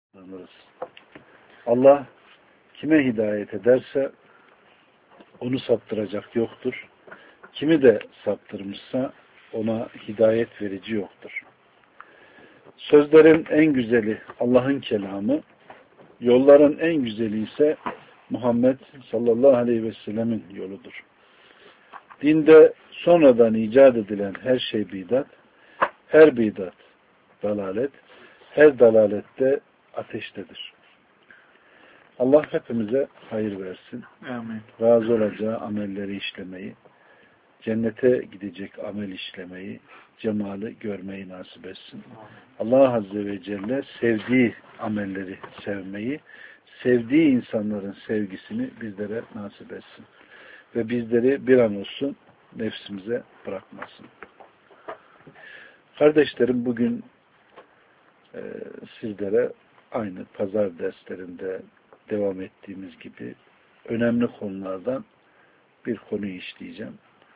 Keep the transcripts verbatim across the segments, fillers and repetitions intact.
Anlarız. Allah kime hidayet ederse onu saptıracak yoktur. Kimi de saptırmışsa ona hidayet verici yoktur. Sözlerin en güzeli Allah'ın kelamı, yolların en güzeli ise Muhammed sallallahu aleyhi ve sellemin yoludur. Dinde sonradan icat edilen her şey bidat, her bidat dalalet, her dalalette ateştedir. Allah hepimize hayır versin. Amin. Razı olacağı amelleri işlemeyi, cennete gidecek amel işlemeyi, cemali görmeyi nasip etsin. Allah Azze ve Celle sevdiği amelleri sevmeyi, sevdiği insanların sevgisini bizlere nasip etsin. Ve bizleri bir an olsun nefsimize bırakmasın. Kardeşlerim, bugün e, sizlere aynı pazar derslerinde devam ettiğimiz gibi önemli konulardan bir konuyu işleyeceğim.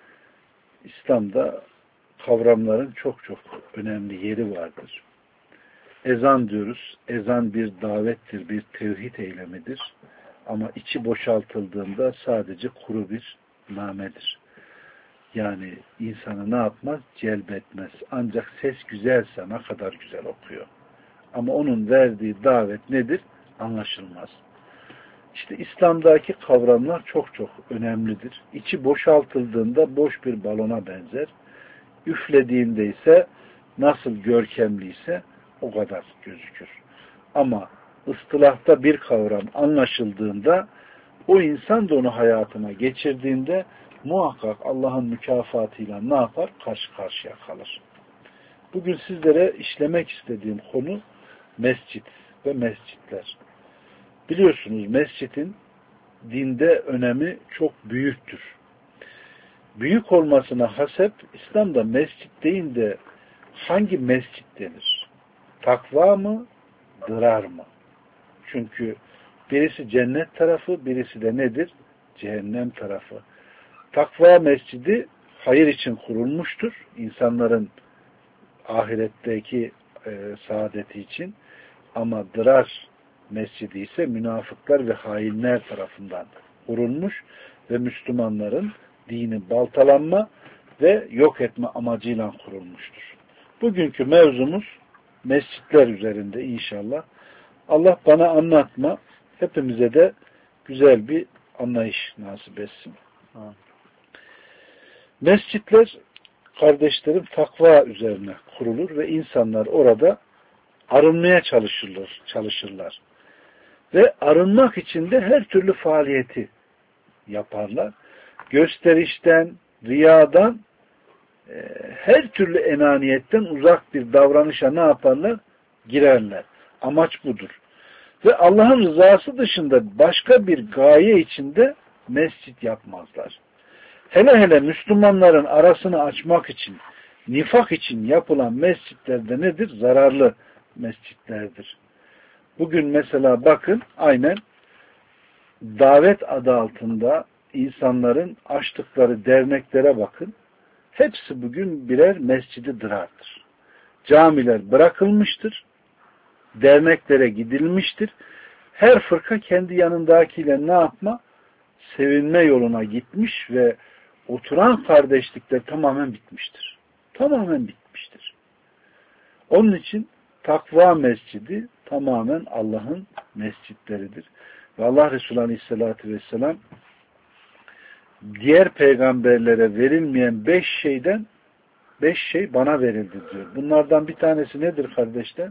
İslam'da kavramların çok çok önemli yeri vardır. Ezan diyoruz. Ezan bir davettir, bir tevhid eylemidir. Ama içi boşaltıldığında sadece kuru bir namedir. Yani insanı ne yapmaz? Celbetmez. Ancak ses güzelse ne kadar güzel okuyor. Ama onun verdiği davet nedir? Anlaşılmaz. İşte İslam'daki kavramlar çok çok önemlidir. İçi boşaltıldığında boş bir balona benzer. Üflediğinde ise nasıl görkemliyse o kadar gözükür. Ama ıstılahta bir kavram anlaşıldığında o insan da onu hayatına geçirdiğinde muhakkak Allah'ın mükafatıyla ne yapar? Karşı karşıya kalır. Bugün sizlere işlemek istediğim konu mescit ve mescitler. Biliyorsunuz mescidin dinde önemi çok büyüktür. Büyük olmasına hasep İslam'da mescit değil de hangi mescit denir? Takva mı? Dırar mı? Çünkü birisi cennet tarafı, birisi de nedir? Cehennem tarafı. Takva mescidi hayır için kurulmuştur. İnsanların ahiretteki e, saadeti için. Ama dırar mescidi ise münafıklar ve hainler tarafından kurulmuş ve Müslümanların dini baltalanma ve yok etme amacıyla kurulmuştur. Bugünkü mevzumuz mescitler üzerinde inşallah. Allah bana anlatma, hepimize de güzel bir anlayış nasip etsin. Ha. Mescitler, kardeşlerim, takva üzerine kurulur ve insanlar orada arınmaya çalışırlar, çalışırlar. Ve arınmak için de her türlü faaliyeti yaparlar. Gösterişten, riyadan, e, her türlü enaniyetten uzak bir davranışa ne yaparlar? Girerler. Amaç budur. Ve Allah'ın rızası dışında başka bir gaye içinde mescit yapmazlar. Hele hele Müslümanların arasını açmak için, nifak için yapılan mescitlerde nedir? Zararlı mescitlerdir. Bugün mesela bakın aynen davet adı altında insanların açtıkları derneklere bakın. Hepsi bugün birer mescidi dırardır. Camiler bırakılmıştır. Derneklere gidilmiştir. Her fırka kendi yanındakiyle ne yapma? Sevinme yoluna gitmiş ve oturan kardeşlikler tamamen bitmiştir. Tamamen bitmiştir. Onun için takva mescidi tamamen Allah'ın mescitleridir. Ve Allah Resulü Aleyhisselatü Vesselam diğer peygamberlere verilmeyen beş şeyden beş şey bana verildi diyor. Bunlardan bir tanesi nedir kardeşler?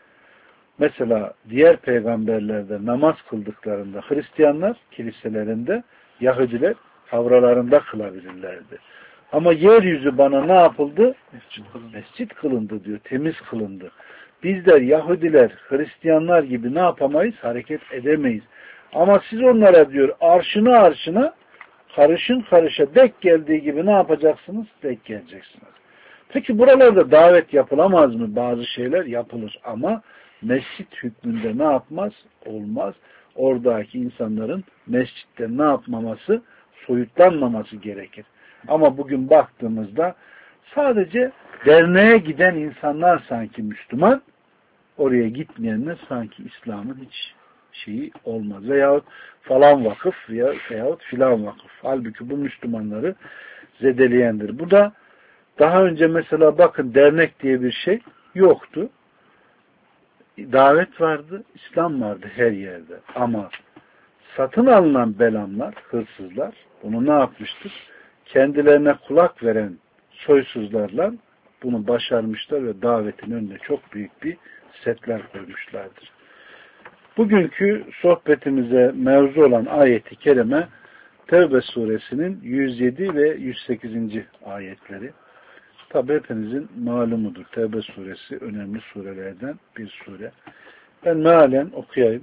Mesela diğer peygamberlerde namaz kıldıklarında Hristiyanlar kiliselerinde, Yahudiler havralarında kılabilirlerdi. Ama yeryüzü bana ne yapıldı? Mescit kılındı. Mescit kılındı diyor. Temiz kılındı. Bizler Yahudiler, Hristiyanlar gibi ne yapamayız? Hareket edemeyiz. Ama siz onlara diyor arşına arşına karışın karışa dek geldiği gibi ne yapacaksınız? Dek geleceksiniz. Peki buralarda davet yapılamaz mı? Bazı şeyler yapılır ama mescit hükmünde ne yapmaz? Olmaz. Oradaki insanların mescitte ne yapmaması? Soyutlanmaması gerekir. Ama bugün baktığımızda sadece derneğe giden insanlar sanki Müslüman, oraya gitmeyenler sanki İslam'ın hiç şeyi olmaz. Veyahut falan vakıf veya, veyahut filan vakıf. Halbuki bu Müslümanları zedeleyendir. Bu da daha önce mesela bakın dernek diye bir şey yoktu. Davet vardı, İslam vardı her yerde. Ama satın alınan belamlar, hırsızlar bunu ne yapmıştır? Kendilerine kulak veren soysuzlarla bunu başarmışlar ve davetin önüne çok büyük bir setler koymuşlardır. Bugünkü sohbetimize mevzu olan ayeti kerime Tevbe suresinin yüz yedi ve yüz sekizinci ayetleri. Tabi hepinizin malumudur. Tevbe suresi önemli surelerden bir sure. Ben mealen okuyayım.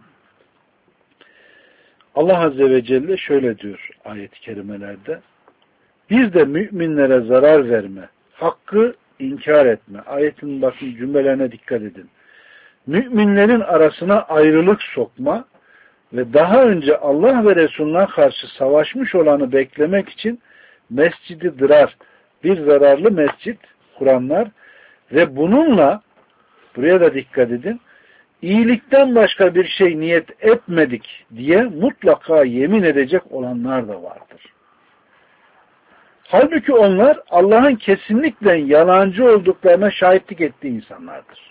Allah Azze ve Celle şöyle diyor ayet-i kerimelerde. Bir de müminlere zarar verme, hakkı inkar etme. Ayetin bakın cümlelerine dikkat edin. Müminlerin arasına ayrılık sokma ve daha önce Allah ve Resulüne karşı savaşmış olanı beklemek için mescidi dırar, bir zararlı mescit kuranlar ve bununla, buraya da dikkat edin, iyilikten başka bir şey niyet etmedik diye mutlaka yemin edecek olanlar da vardır. Halbuki onlar Allah'ın kesinlikle yalancı olduklarına şahitlik ettiği insanlardır.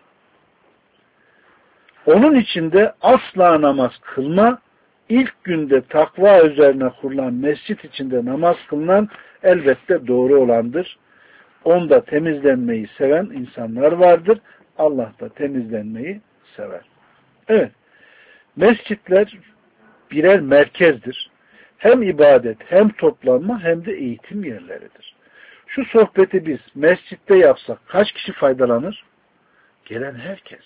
Onun içinde asla namaz kılma, ilk günde takva üzerine kurulan mescit içinde namaz kılınan elbette doğru olandır. Onda temizlenmeyi seven insanlar vardır. Allah da temizlenmeyi sever. Evet, mescitler birer merkezdir. Hem ibadet, hem toplanma, hem de eğitim yerleridir. Şu sohbeti biz mescitte yapsak kaç kişi faydalanır? Gelen herkes.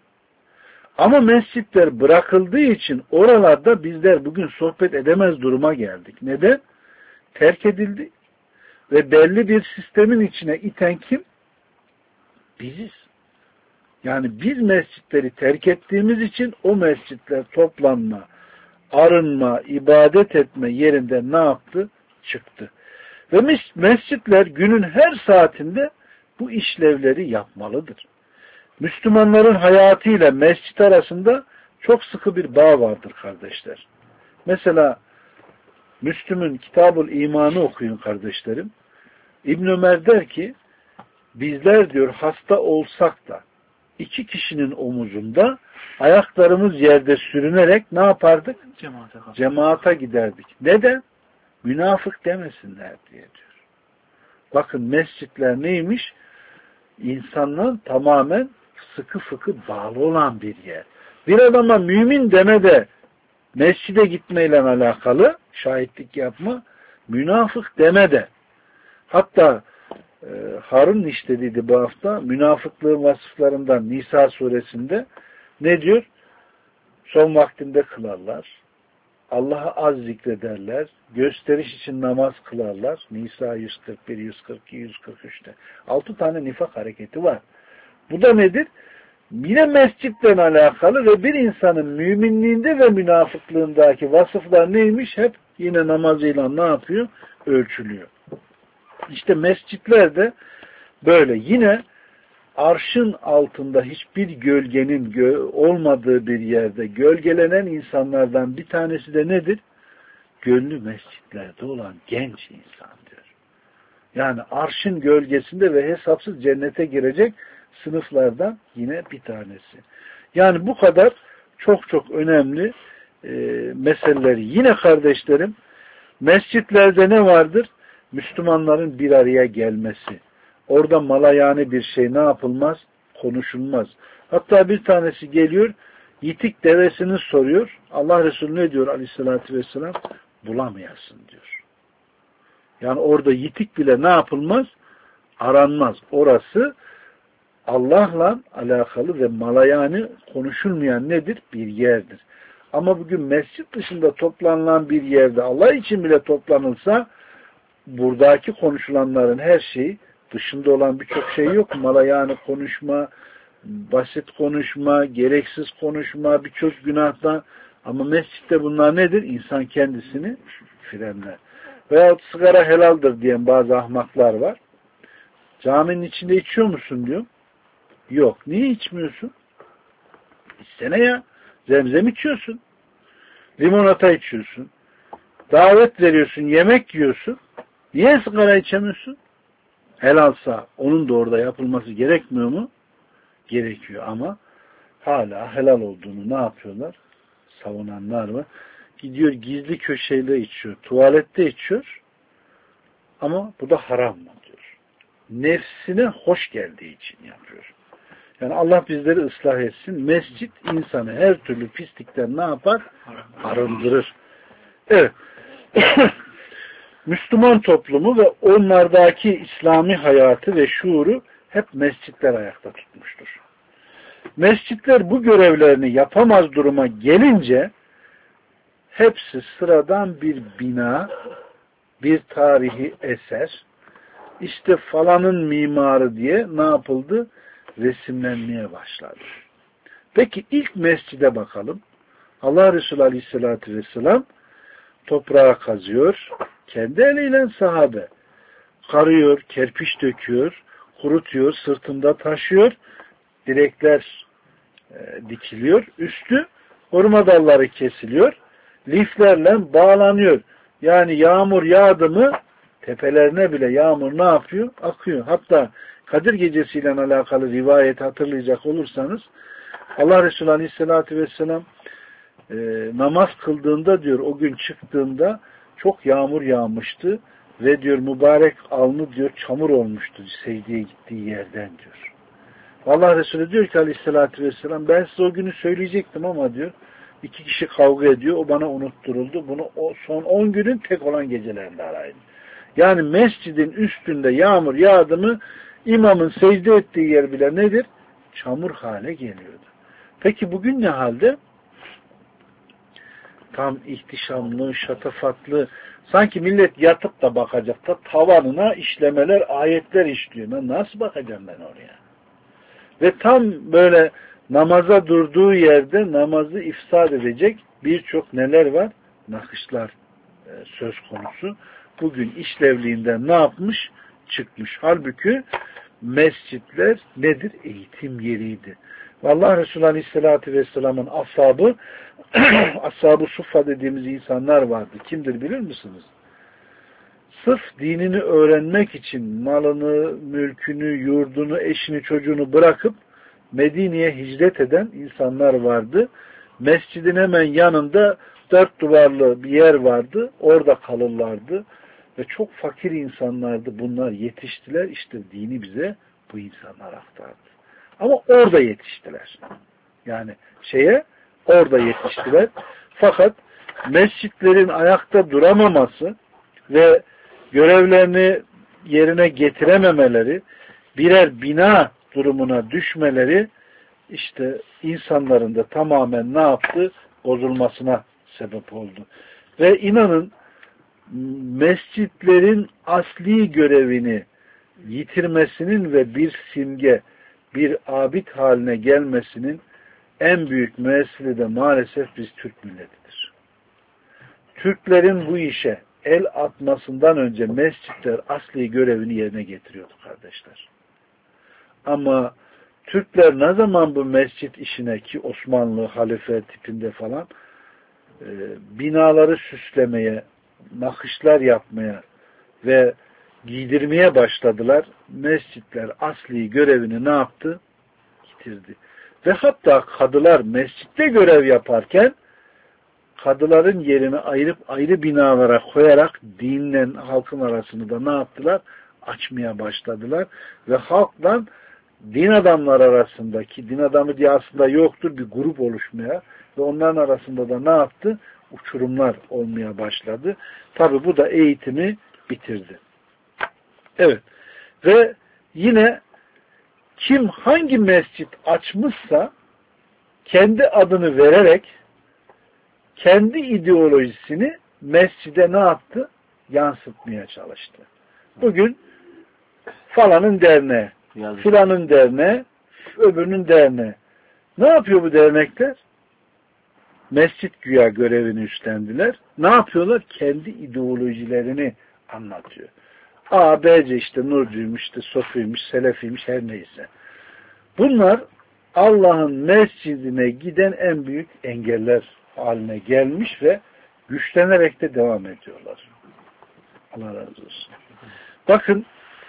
Ama mescitler bırakıldığı için oralarda bizler bugün sohbet edemez duruma geldik. Neden? Terk edildi. Ve belli bir sistemin içine iten kim? Biziz. Yani biz mescitleri terk ettiğimiz için o mescitler toplanma, arınma, ibadet etme yerinde ne yaptı? Çıktı. Ve mescitler günün her saatinde bu işlevleri yapmalıdır. Müslümanların hayatıyla mescit arasında çok sıkı bir bağ vardır kardeşler. Mesela Müslüm'ün Kitab-ül İman'ı okuyun kardeşlerim. İbn Ömer der ki bizler diyor hasta olsak da iki kişinin omuzunda ayaklarımız yerde sürünerek ne yapardık? Cemaate, Cemaata giderdik. Neden? Münafık demesinler diye diyor. Bakın mescitler neymiş? İnsanların tamamen sıkı fıkı bağlı olan bir yer. Bir adama mümin deme de mescide gitmeyle alakalı şahitlik yapma, münafık deme de. Hatta e, Harun işlediydi bu hafta münafıklığın vasıflarından Nisa suresinde ne diyor? Son vaktinde kılarlar. Allah'ı az zikrederler. Gösteriş için namaz kılarlar. Nisa yüz kırk bir, yüz kırk iki, yüz kırk üçte. Altı tane nifak hareketi var. Bu da nedir? Yine mescitten alakalı ve bir insanın müminliğinde ve münafıklığındaki vasıflar neymiş? Hep yine namazıyla ne yapıyor? Ölçülüyor. İşte mescitler de böyle. Yine arşın altında hiçbir gölgenin gö olmadığı bir yerde gölgelenen insanlardan bir tanesi de nedir? Gönlü mescitlerde olan genç insan diyor. Yani arşın gölgesinde ve hesapsız cennete girecek sınıflardan yine bir tanesi. Yani bu kadar çok çok önemli e, meseleleri. Yine kardeşlerim mescitlerde ne vardır? Müslümanların bir araya gelmesi. Orada malayane bir şey ne yapılmaz? Konuşulmaz. Hatta bir tanesi geliyor, yitik devesini soruyor. Allah Resulü ne diyor aleyhissalatü vesselam? Bulamayasın diyor. Yani orada yitik bile ne yapılmaz? Aranmaz. Orası Allah'la alakalı ve malayane konuşulmayan nedir? Bir yerdir. Ama bugün mescit dışında toplanılan bir yerde Allah için bile toplanılsa buradaki konuşulanların her şeyi dışında olan birçok şey yok. Malayane konuşma, basit konuşma, gereksiz konuşma, birçok günahtan. Ama mescitte bunlar nedir? İnsan kendisini frenler. Veyahut sigara helaldir diyen bazı ahmaklar var. Caminin içinde içiyor musun diyor. Yok. Niye içmiyorsun? İçsene ya. Zemzem içiyorsun. Limonata içiyorsun. Davet veriyorsun. Yemek yiyorsun. Niye sigara içemiyorsun? Helalsa onun da orada yapılması gerekmiyor mu? Gerekiyor ama hala helal olduğunu ne yapıyorlar? Savunanlar var. Gidiyor gizli köşeyle içiyor. Tuvalette içiyor. Ama bu da haram mı diyor. Nefsine hoş geldiği için yapıyor. Yani Allah bizleri ıslah etsin. Mescit insanı her türlü pislikten ne yapar? Arındırır. Evet. Müslüman toplumu ve onlardaki İslami hayatı ve şuuru hep mescitler ayakta tutmuştur. Mescitler bu görevlerini yapamaz duruma gelince hepsi sıradan bir bina, bir tarihi eser, işte falanın mimarı diye ne yapıldı? Resimlenmeye başladı. Peki ilk mescide bakalım. Allah Resulü Aleyhisselatü Vesselam toprağa kazıyor. Kendi eliyle sahabe karıyor, kerpiç döküyor, kurutuyor, sırtında taşıyor. Direkler e, dikiliyor. Üstü hurma dalları kesiliyor. Liflerle bağlanıyor. Yani yağmur yağdı mı tepelerine bile yağmur ne yapıyor? Akıyor. Hatta Kadir Gecesi'yle alakalı rivayet hatırlayacak olursanız Allah Resulü Aleyhisselatü Vesselam e, namaz kıldığında diyor o gün çıktığında çok yağmur yağmıştı ve diyor mübarek alnı diyor çamur olmuştu secdeye gittiği yerden diyor. Allah Resulü diyor ki Aleyhisselatü Vesselam ben size o günü söyleyecektim ama diyor iki kişi kavga ediyor o bana unutturuldu. Bunu o son on günün tek olan gecelerinde arayın. Yani mescidin üstünde yağmur yağdı mı imamın secde ettiği yer bile nedir? Çamur hale geliyordu. Peki bugün ne halde? Tam ihtişamlı, şatafatlı. Sanki millet yatıp da bakacak da tavanına işlemeler, ayetler işliyor. Ben nasıl bakacağım ben oraya? Ve tam böyle namaza durduğu yerde namazı ifsad edecek birçok neler var? Nakışlar e, söz konusu. Bugün işlevliğinden ne yapmış? Çıkmış. Halbuki mescitler nedir? Eğitim yeriydi. Allah Resulü Aleyhisselatü Vesselam'ın ashabı ashab-ı suffa dediğimiz insanlar vardı. Kimdir bilir misiniz? Sırf dinini öğrenmek için malını, mülkünü, yurdunu, eşini, çocuğunu bırakıp Medine'ye hicret eden insanlar vardı. Mescidin hemen yanında dört duvarlı bir yer vardı. Orada kalırlardı. Ve çok fakir insanlardı. Bunlar yetiştiler. İşte dini bize bu insanlar aktardı. Ama orada yetiştiler. Yani şeye orada yetiştiler. Fakat mescitlerin ayakta duramaması ve görevlerini yerine getirememeleri, birer bina durumuna düşmeleri işte insanların da tamamen ne yaptı? Bozulmasına sebep oldu. Ve inanın mescitlerin asli görevini yitirmesinin ve bir simge, bir abid haline gelmesinin en büyük müessili de maalesef biz Türk milletidir. Türklerin bu işe el atmasından önce mescitler asli görevini yerine getiriyordu kardeşler. Ama Türkler ne zaman bu mescit işine ki Osmanlı halife tipinde falan e, binaları süslemeye, nakışlar yapmaya ve giydirmeye başladılar. Mescitler asli görevini ne yaptı? Yitirdi. Ve hatta kadılar mescitte görev yaparken kadıların yerini ayırıp ayrı binalara koyarak dinle halkın arasını da ne yaptılar? Açmaya başladılar. Ve halkla din adamları arasındaki, din adamı diye aslında yoktur, bir grup oluşmaya ve onların arasında da ne yaptı? Uçurumlar olmaya başladı. Tabi bu da eğitimi bitirdi. Evet. Ve yine kim hangi mescit açmışsa kendi adını vererek kendi ideolojisini mescide ne yaptı? Yansıtmaya çalıştı. Bugün falanın derneği, filanın derneği, öbürünün derneği. Ne yapıyor bu dernekler? Mescit güya görevini üstlendiler. Ne yapıyorlar? Kendi ideolojilerini anlatıyor. A, B C işte Nurcuymuş, işte Sofiymiş, Selefiymiş her neyse. Bunlar Allah'ın mescidine giden en büyük engeller haline gelmiş ve güçlenerek de devam ediyorlar. Allah razı olsun. Bakın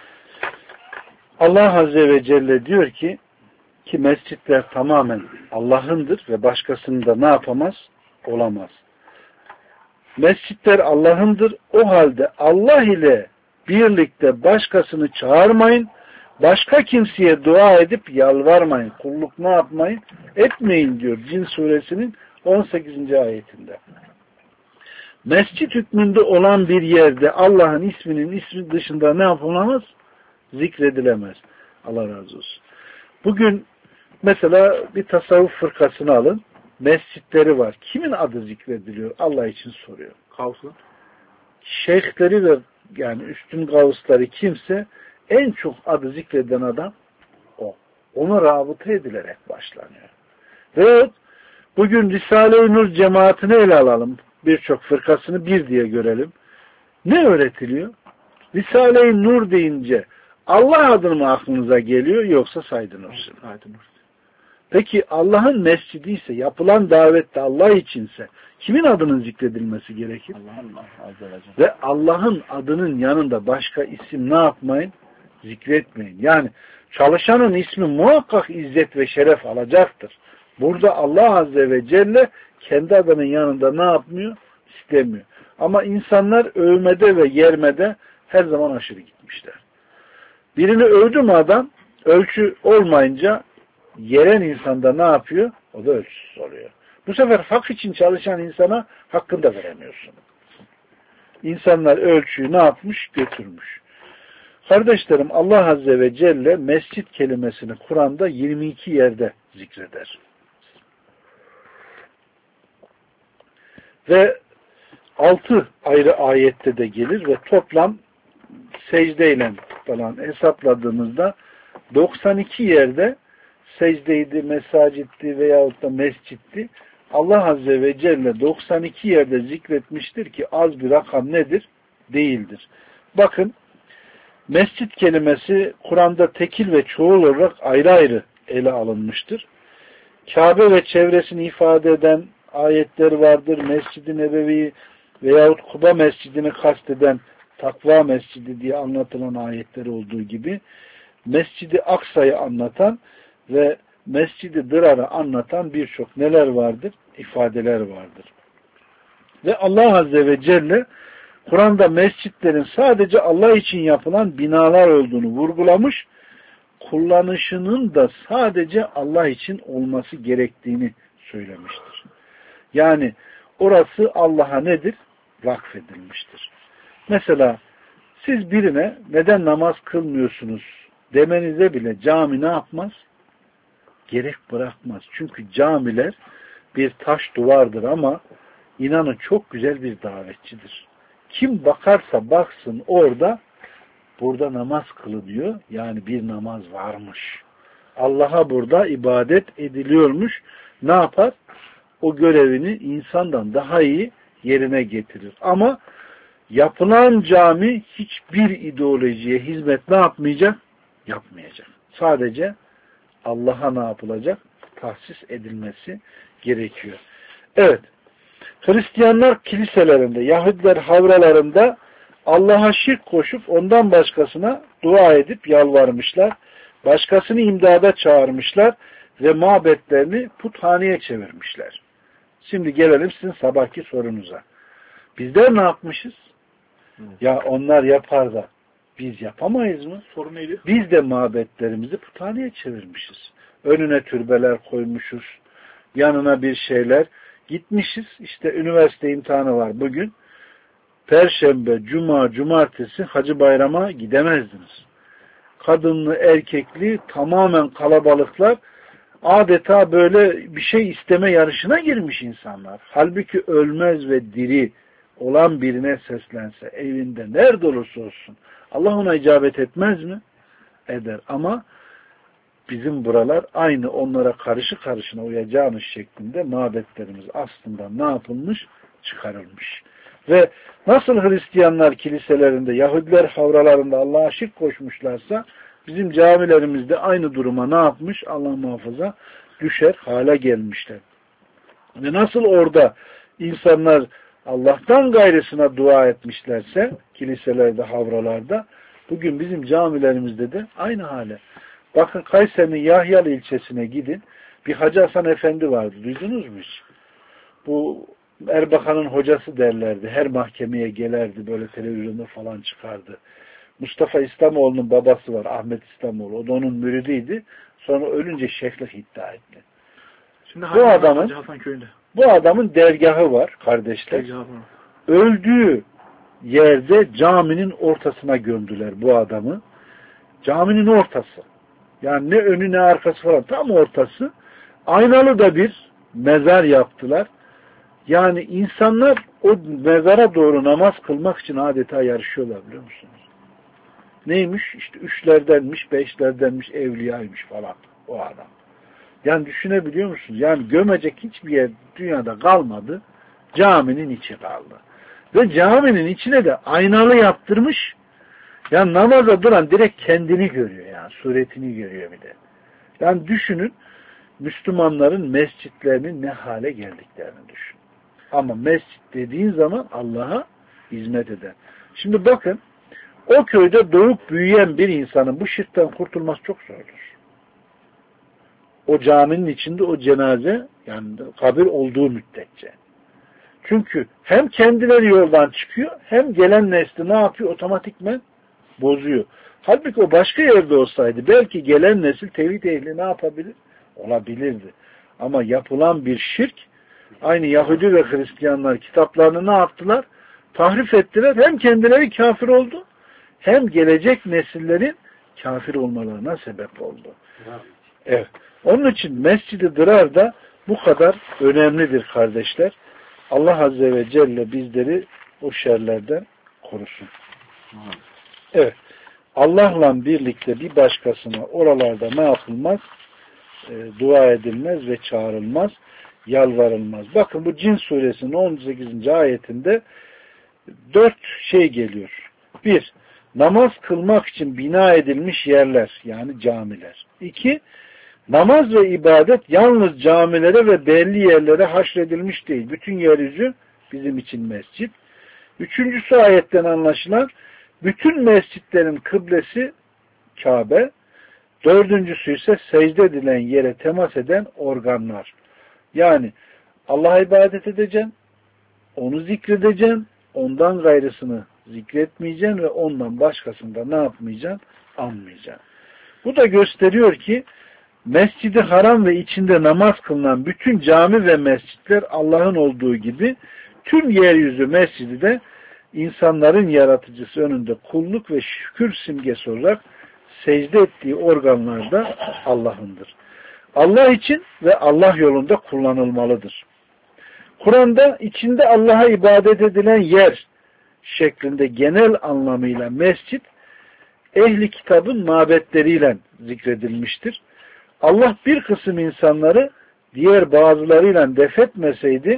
Allah Azze ve Celle diyor ki ki mescitler tamamen Allah'ındır ve başkasının da ne yapamaz? Olamaz. Mescitler Allah'ındır. O halde Allah ile birlikte başkasını çağırmayın. Başka kimseye dua edip yalvarmayın. Kulluk ne yapmayın? Etmeyin diyor Cin suresinin on sekizinci ayetinde. Mescit hükmünde olan bir yerde Allah'ın isminin ismi dışında ne yapılamaz? Zikredilemez. Allah razı olsun. Bugün mesela bir tasavvuf fırkasını alın. Mescitleri var. Kimin adı zikrediliyor? Allah için soruyor. Kavsu. Şeyhleri ve yani üstün gavusları kimse en çok adı zikreden adam o. Ona rabıta edilerek başlanıyor. Ve bugün Risale-i Nur cemaatini ele alalım. Birçok fırkasını bir diye görelim. Ne öğretiliyor? Risale-i Nur deyince Allah adını mı aklınıza geliyor yoksa Said-i Nursi? Said-i Nursi. Peki Allah'ın mescidi ise, yapılan davette Allah içinse kimin adının zikredilmesi gerekir? Allah, ve Allah'ın adının yanında başka isim ne yapmayın? Zikretmeyin. Yani çalışanın ismi muhakkak izzet ve şeref alacaktır. Burada Allah Azze ve Celle kendi adının yanında ne yapmıyor? İstemiyor. Ama insanlar övmede ve yermede her zaman aşırı gitmişler. Birini övdü mü adam, ölçü olmayınca yeren insanda ne yapıyor? O da ölçüsüz oluyor. Bu sefer hak için çalışan insana hakkını da veremiyorsun. İnsanlar ölçüyü ne yapmış? Götürmüş. Kardeşlerim, Allah Azze ve Celle mescit kelimesini Kur'an'da yirmi iki yerde zikreder. Ve altı ayrı ayette de gelir ve toplam secdeyle falan hesapladığımızda doksan iki yerde secdeydi, mesacitti veyahut da mescitti. Allah Azze ve Celle doksan iki yerde zikretmiştir ki az bir rakam nedir? Değildir. Bakın, mescit kelimesi Kur'an'da tekil ve çoğul olarak ayrı ayrı ele alınmıştır. Kabe ve çevresini ifade eden ayetler vardır. Mescid-i Nebevi veyahut Kuba mescidini kasteden Takva mescidi diye anlatılan ayetler olduğu gibi Mescid-i Aksa'yı anlatan ve Mescid-i Dırar'ı anlatan birçok neler vardır? İfadeler vardır. Ve Allah Azze ve Celle Kur'an'da mescitlerin sadece Allah için yapılan binalar olduğunu vurgulamış, kullanışının da sadece Allah için olması gerektiğini söylemiştir. Yani orası Allah'a nedir? Vakfedilmiştir. Mesela siz birine neden namaz kılmıyorsunuz demenize bile cami ne yapmaz? Gerek bırakmaz. Çünkü camiler bir taş duvardır ama inanın çok güzel bir davetçidir. Kim bakarsa baksın orada, burada namaz kılınıyor. Yani bir namaz varmış. Allah'a burada ibadet ediliyormuş. Ne yapar? O görevini insandan daha iyi yerine getirir. Ama yapılan cami hiçbir ideolojiye hizmet ne yapmayacak? Yapmayacak. Sadece Allah'a ne yapılacak? Tahsis edilmesi gerekiyor. Evet. Hristiyanlar kiliselerinde, Yahudiler havralarında Allah'a şirk koşup ondan başkasına dua edip yalvarmışlar. Başkasını imdada çağırmışlar ve mabetlerini puthaneye çevirmişler. Şimdi gelelim sizin sabahki sorunuza. Bizler ne yapmışız? Ya onlar yapar da biz yapamayız mı? Sorun neydi? Biz de mabetlerimizi puthaneye çevirmişiz. Önüne türbeler koymuşuz. Yanına bir şeyler. Gitmişiz. İşte üniversite imtihanı var bugün. Perşembe, cuma, cumartesi Hacı Bayram'a gidemezdiniz. Kadınlı, erkekli tamamen kalabalıklar, adeta böyle bir şey isteme yarışına girmiş insanlar. Halbuki ölmez ve diri olan birine seslense, evinde nerede olursa olsun, Allah ona icabet etmez mi? Eder. Ama bizim buralar aynı onlara karışı karışına uyacağınız şeklinde mabetlerimiz aslında ne yapılmış? Çıkarılmış. Ve nasıl Hristiyanlar kiliselerinde, Yahudiler havralarında Allah'a şirk koşmuşlarsa, bizim camilerimizde aynı duruma ne yapmış? Allah muhafaza düşer hale gelmişler. Ve nasıl orada insanlar Allah'tan gayrısına dua etmişlerse kiliselerde, havralarda, bugün bizim camilerimizde de aynı hale. Bakın Kayseri'nin Yahyalı ilçesine gidin. Bir Hacı Hasan Efendi vardı. Duydunuz mu hiç? Bu Erbakan'ın hocası derlerdi. Her mahkemeye gelerdi. Böyle televizyonda falan çıkardı. Mustafa İslamoğlu'nun babası var. Ahmet İslamoğlu. O da onun müridiydi. Sonra ölünce şeyhlik iddia etti. Şimdi bu adamın Hacı Hasan köyünde. Bu adamın dergahı var kardeşler. Dergahı. Öldüğü yerde caminin ortasına gömdüler bu adamı. Caminin ortası. Yani ne önü ne arkası falan. Tam ortası. Aynalı da bir mezar yaptılar. Yani insanlar o mezara doğru namaz kılmak için adeta yarışıyorlar biliyor musunuz? Neymiş? İşte üçlerdenmiş, beşlerdenmiş, evliyaymış falan o adam. Yani düşünebiliyor musunuz? Yani gömecek hiçbir yer dünyada kalmadı. Caminin içi kaldı. Ve caminin içine de aynalı yaptırmış. Yani namaza duran direkt kendini görüyor yani. Suretini görüyor bir de. Yani düşünün Müslümanların mescitlerinin ne hale geldiklerini düşün. Ama mescit dediğin zaman Allah'a hizmet eden. Şimdi bakın o köyde doğup büyüyen bir insanın bu şirkten kurtulması çok zordur. O caminin içinde o cenaze yani kabir olduğu müddetçe. Çünkü hem kendileri yoldan çıkıyor hem gelen nesli ne yapıyor? Otomatikmen bozuyor. Halbuki o başka yerde olsaydı belki gelen nesil tevhid ehli ne yapabilir? Olabilirdi. Ama yapılan bir şirk aynı Yahudi ve Hristiyanlar kitaplarını ne yaptılar? Tahrif ettiler. Hem kendileri kafir oldu hem gelecek nesillerin kafir olmalarına sebep oldu. Evet. Onun için Mescid-i Dırar da bu kadar önemlidir kardeşler. Allah Azze ve Celle bizleri o şerlerden korusun. Evet. Allah'la birlikte bir başkasına oralarda ne yapılmaz? E, dua edilmez ve çağrılmaz, yalvarılmaz. Bakın bu Cin suresinin on sekizinci ayetinde dört şey geliyor. Bir, namaz kılmak için bina edilmiş yerler, yani camiler. İki, namaz ve ibadet yalnız camilere ve belli yerlere haşredilmiş değil. Bütün yeryüzü bizim için mescit. Üçüncüsü ayetten anlaşılan bütün mescitlerin kıblesi Kabe. Dördüncüsü ise secde edilen yere temas eden organlar. Yani Allah'a ibadet edeceksin, onu zikredeceksin, ondan gayrısını zikretmeyeceksin ve ondan başkasını da ne yapmayacaksın? Anmayacaksın. Bu da gösteriyor ki Mescid-i Haram ve içinde namaz kılınan bütün cami ve mescitler Allah'ın olduğu gibi tüm yeryüzü mescidi de insanların yaratıcısı önünde kulluk ve şükür simgesi olarak secde ettiği organlar da Allah'ındır. Allah için ve Allah yolunda kullanılmalıdır. Kur'an'da içinde Allah'a ibadet edilen yer şeklinde genel anlamıyla mescit, ehli kitabın mabetleriyle zikredilmiştir. Allah bir kısım insanları diğer bazılarıyla defetmeseydi,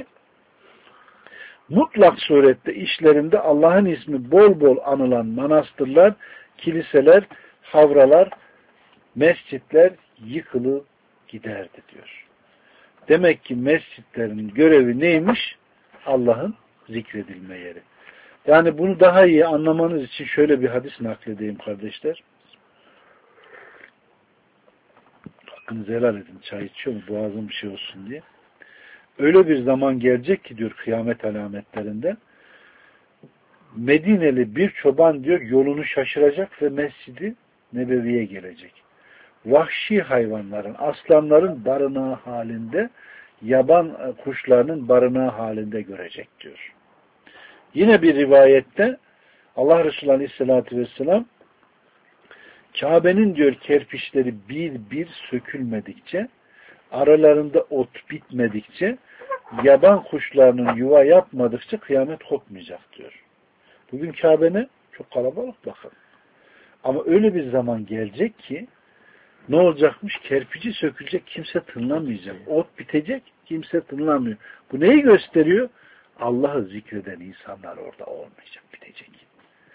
mutlak surette işlerinde Allah'ın ismi bol bol anılan manastırlar, kiliseler, havralar, mescitler yıkılıp giderdi diyor. Demek ki mescitlerin görevi neymiş? Allah'ın zikredilme yeri. Yani bunu daha iyi anlamanız için şöyle bir hadis nakledeyim kardeşler. Hakkınızı helal edin. Çay içiyor mu? Boğazım bir şey olsun diye. Öyle bir zaman gelecek ki diyor kıyamet alametlerinde Medineli bir çoban diyor yolunu şaşıracak ve Mescid-i Nebevi'ye gelecek. Vahşi hayvanların, aslanların barınağı halinde, yaban kuşlarının barınağı halinde görecek diyor. Yine bir rivayette Allah Resulü Aleyhisselatü Vesselam Kabe'nin diyor kerpiçleri bir bir sökülmedikçe, aralarında ot bitmedikçe, yaban kuşlarının yuva yapmadıkça kıyamet kopmayacak diyor. Bugün Kabe ne? Çok kalabalık bakın. Ama öyle bir zaman gelecek ki ne olacakmış? Kerpici sökülecek, kimse tınlamayacak. Ot bitecek, kimse tınlamıyor. Bu neyi gösteriyor? Allah'ı zikreden insanlar orada olmayacak, bitecek.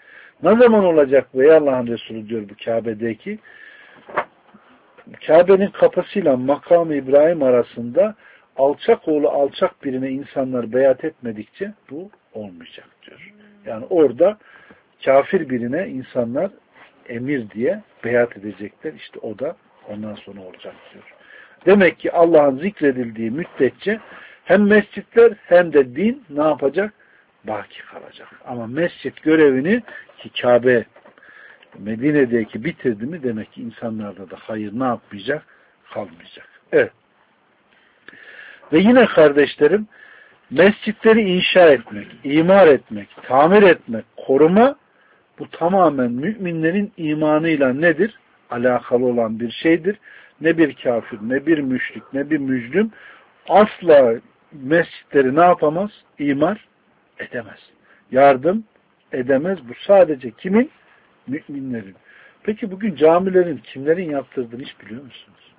Ne zaman olacak bu ey Allah'ın Resulü diyor bu Kabe'deki? Kabe'nin kapısıyla makam-ı İbrahim arasında alçak oğlu alçak birine insanlar beyat etmedikçe bu olmayacak diyor. Yani orada kafir birine insanlar emir diye beyat edecekler. İşte o da ondan sonra olacak diyor. Demek ki Allah'ın zikredildiği müddetçe hem mescitler hem de din ne yapacak? Baki kalacak. Ama mescit görevini ki Kabe Medine'deki bitirdi mi demek ki insanlarda da hayır ne yapmayacak? Kalmayacak. Evet. Ve yine kardeşlerim mescitleri inşa etmek, imar etmek, tamir etmek, koruma bu tamamen müminlerin imanıyla nedir? Alakalı olan bir şeydir. Ne bir kafir, ne bir müşrik, ne bir mücrim asla mescitleri ne yapamaz? İmar edemez. Yardım edemez. Bu sadece kimin? Müminlerin. Peki bugün camilerin kimlerin yaptırdığını hiç biliyor musunuz?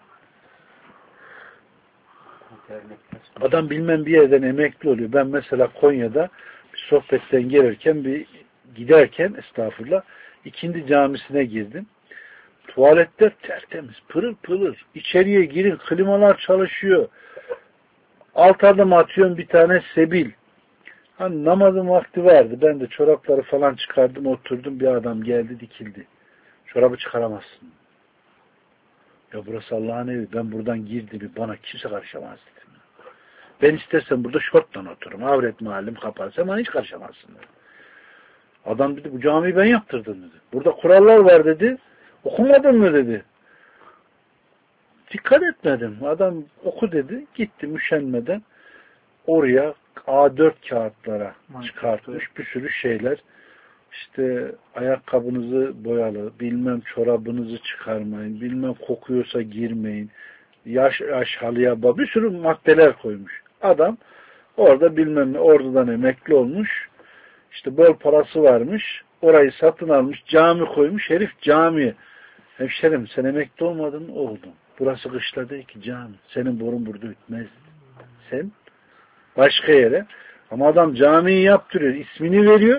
Adam bilmem bir yerden emekli oluyor. Ben mesela Konya'da bir sohbetten gelirken bir giderken estağfurullah ikindi camisine girdim. Tuvaletler tertemiz, pırıl pırıl. İçeriye girin, klimalar çalışıyor. Alt adım atıyorum bir tane sebil. Hani namazın vakti vardı. Ben de çorapları falan çıkardım, oturdum. Bir adam geldi, dikildi. Çorabı çıkaramazsın. Ya burası Allah'ın evi. Ben buradan girdim. Bana kimse karışamaz dedim. Ben istersem burada şortla otururum. Avret mahallim kapansam bana hiç karışamazsın dedi. Adam dedi bu camiyi ben yaptırdım dedi. Burada kurallar var dedi. Okumadın mı dedi. Dikkat etmedim. Adam oku dedi. Gitti müşenmeden oraya A dört kağıtlara çıkartmış bir sürü şeyler. İşte ayakkabınızı boyalı, bilmem çorabınızı çıkarmayın, bilmem kokuyorsa girmeyin, yaş yaş halıya bak, bir sürü maddeler koymuş. Adam orada bilmem ne ordudan emekli olmuş, işte bol parası varmış, orayı satın almış, cami koymuş, herif camiye. Hemşerim sen emekli olmadın mı? Oldum. Burası kışla değil ki cami. Senin borun burada ütmez. Sen başka yere. Ama adam camiyi yaptırıyor, ismini veriyor,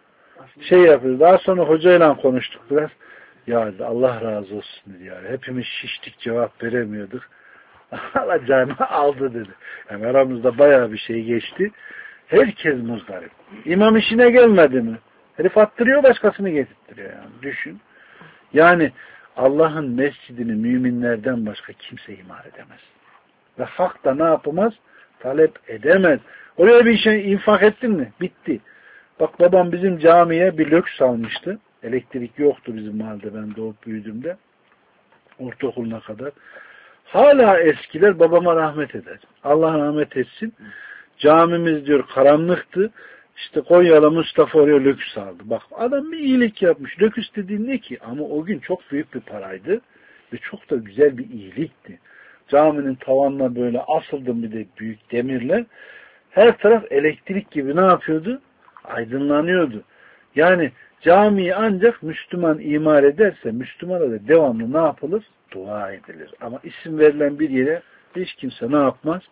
şey yapıyor. Daha sonra hocayla konuştuk biraz. Ya Allah razı olsun dedi yani. Hepimiz şiştik, cevap veremiyorduk. Allah canı aldı dedi. Yani aramızda bayağı bir şey geçti. Herkes muzdarip. İmam işine gelmedi mi? Herif attırıyor, başkasını getirtiyor yani. Düşün. Yani Allah'ın mescidini müminlerden başka kimse imar edemez. Ve hak da ne yapamaz? Talep edemez. Oraya bir şey infak ettin mi? Bitti. Bak babam bizim camiye bir löks almıştı. Elektrik yoktu bizim mahallede ben doğup büyüdüğümde. Ortaokuluna kadar. Hala eskiler babama rahmet eder. Allah rahmet etsin. Camimiz diyor karanlıktı. İşte Konyalı Mustafa oraya löküs aldı. Bak adam bir iyilik yapmış. Löküs dediğin ne ki? Ama o gün çok büyük bir paraydı. Ve çok da güzel bir iyilikti. Caminin tavanına böyle asıldım bir de büyük demirle. Her taraf elektrik gibi ne yapıyordu? Aydınlanıyordu. Yani camiyi ancak Müslüman imar ederse Müslümana da devamlı ne yapılır? Dua edilir. Ama isim verilen bir yere hiç kimse ne yapmaz?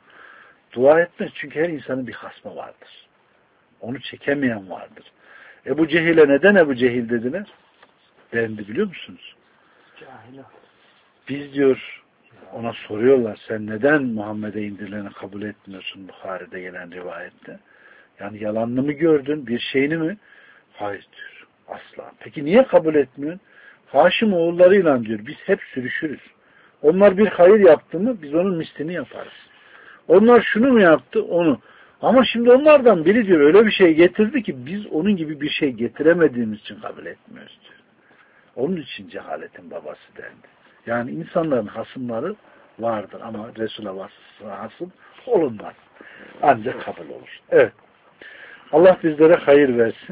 Dua etmez. Çünkü her insanın bir hasmı vardır. Onu çekemeyen vardır. Ebu Cehil'e neden Ebu Cehil dediler? Dendi biliyor musunuz? Cahil. Biz diyor ona soruyorlar sen neden Muhammed'e indirileni kabul etmiyorsun Bukhari'de gelen rivayette? Yani yalanını mı gördün? Bir şeyini mi? Hayır diyor. Asla. Peki niye kabul etmiyorsun? Haşim oğullarıyla diyor biz hep sürüşürüz. Onlar bir hayır yaptı mı biz onun mislini yaparız. Onlar şunu mu yaptı? Onu. Ama şimdi onlardan biri diyor öyle bir şey getirdi ki biz onun gibi bir şey getiremediğimiz için kabul etmiyoruz diyor. Onun için cehaletin babası dendi. Yani insanların hasımları vardır ama Resul'e vasıfsına hasım olunmaz. Ancak kabul olur. Evet. Allah bizlere hayır versin.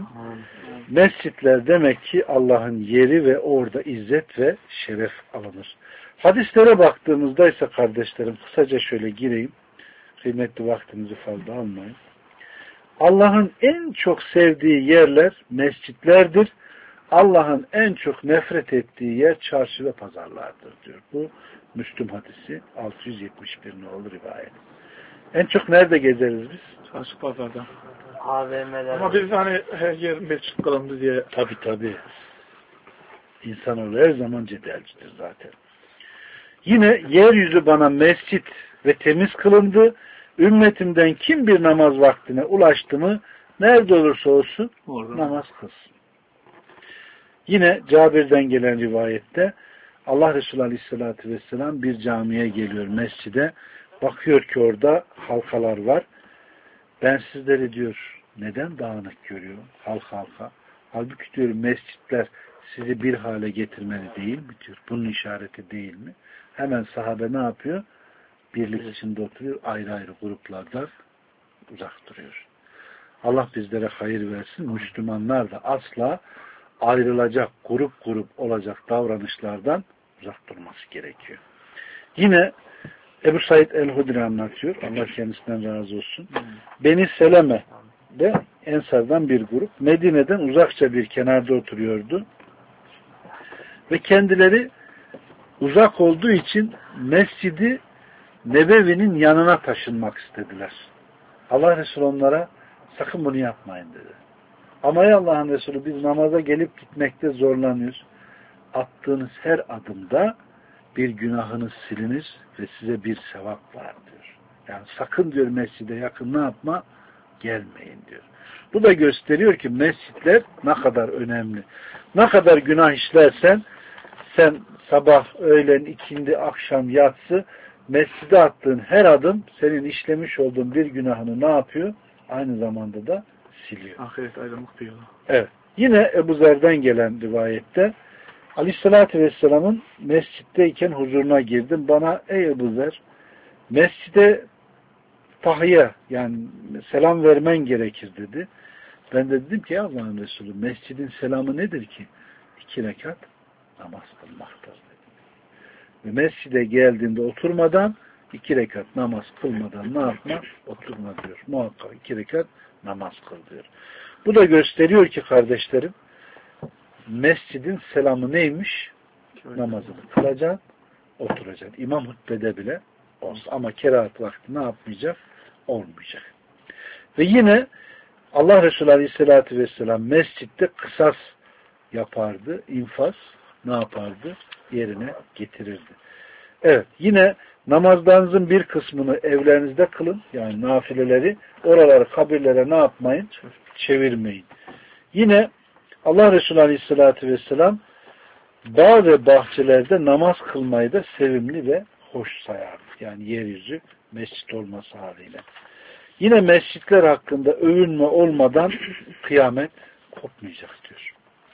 Mescitler demek ki Allah'ın yeri ve orada izzet ve şeref alınır. Hadislere baktığımızda ise kardeşlerim kısaca şöyle gireyim. Kıymetli vaktinizi fazla almayın. Allah'ın en çok sevdiği yerler mescitlerdir. Allah'ın en çok nefret ettiği yer çarşı ve pazarlardır diyor. Bu Müslüm hadisi altı yüz yetmiş bir nolu rivayet. En çok nerede gezeriz biz? Çarşı pazarda. A V M'ler. Ama biz hani her yer mescit kılındı diye. Tabii tabii. İnsanoğlu her zaman cedelcidir zaten. Yine yeryüzü bana mescit ve temiz kılındı. Ümmetimden kim bir namaz vaktine ulaştı mı nerede olursa olsun Orada. namaz kılsın. Yine Cabir'den gelen rivayette Allah Resulü Aleyhisselatü Vesselam bir camiye geliyor, mescide. Bakıyor ki orada halkalar var. Ben sizleri diyor neden dağınık görüyorum halka halka. Halbuki diyor mescitler sizi bir hale getirmeli değil mi diyor. Bunun işareti değil mi? Hemen sahabe ne yapıyor? Birlik içinde oturuyor. Ayrı ayrı gruplardan uzak duruyor. Allah bizlere hayır versin. Müslümanlar da asla ayrılacak, grup grup olacak davranışlardan uzak durması gerekiyor. Yine Ebu Said el-Hudri anlatıyor. Allah kendisinden razı olsun. Beni Seleme de Ensar'dan bir grup Medine'den uzakça bir kenarda oturuyordu. Ve kendileri uzak olduğu için Mescid-i Nebevi'nin yanına taşınmak istediler. Allah Resulü onlara sakın bunu yapmayın dedi. Ama ey Allah'ın Resulü biz namaza gelip gitmekte zorlanıyoruz. Attığınız her adımda bir günahınız silinir ve size bir sevap var diyor. Yani sakın diyor mescide yakın ne yapma? Gelmeyin diyor. Bu da gösteriyor ki mescitler ne kadar önemli. Ne kadar günah işlersen sen sabah, öğlen, ikindi, akşam, yatsı mescide attığın her adım senin işlemiş olduğun bir günahını ne yapıyor? Aynı zamanda da siliyor. Ahiret ayrılık diyor. Evet. Yine Ebu Zer'den gelen rivayette Aleyhisselatü Vesselam'ın mescitteyken huzuruna girdim. Bana ey Ebu Zer mescide tahiyye yani selam vermen gerekir dedi. Ben de dedim ki Allah'ın Resulü mescidin selamı nedir ki? İki rekat namaz kılmaktır dedim. Ve mescide geldiğinde oturmadan iki rekat namaz kılmadan ne yapma? Oturma diyor. Muhakkak iki rekat namaz kıl diyor. Bu da gösteriyor ki kardeşlerim mescidin selamı neymiş? Namazını kılacaksın, oturacaksın. İmam hutbede bile olsa. Ama kerahat vakti ne yapmayacak? Olmayacak. Ve yine Allah Resulü Aleyhisselatü Vesselam mescitte kısas yapardı. İnfaz ne yapardı? Yerine getirirdi. Evet. Yine namazlarınızın bir kısmını evlerinizde kılın. Yani nafileleri. Oraları kabirlere ne yapmayın? Çevirmeyin. Yine Allah Resulü Aleyhisselatü Vesselam dağ ve bahçelerde namaz kılmayı da sevimli ve hoş sayardı. Yani yeryüzü mescit olması haliyle. Yine mescitler hakkında övünme olmadan kıyamet kopmayacak diyor.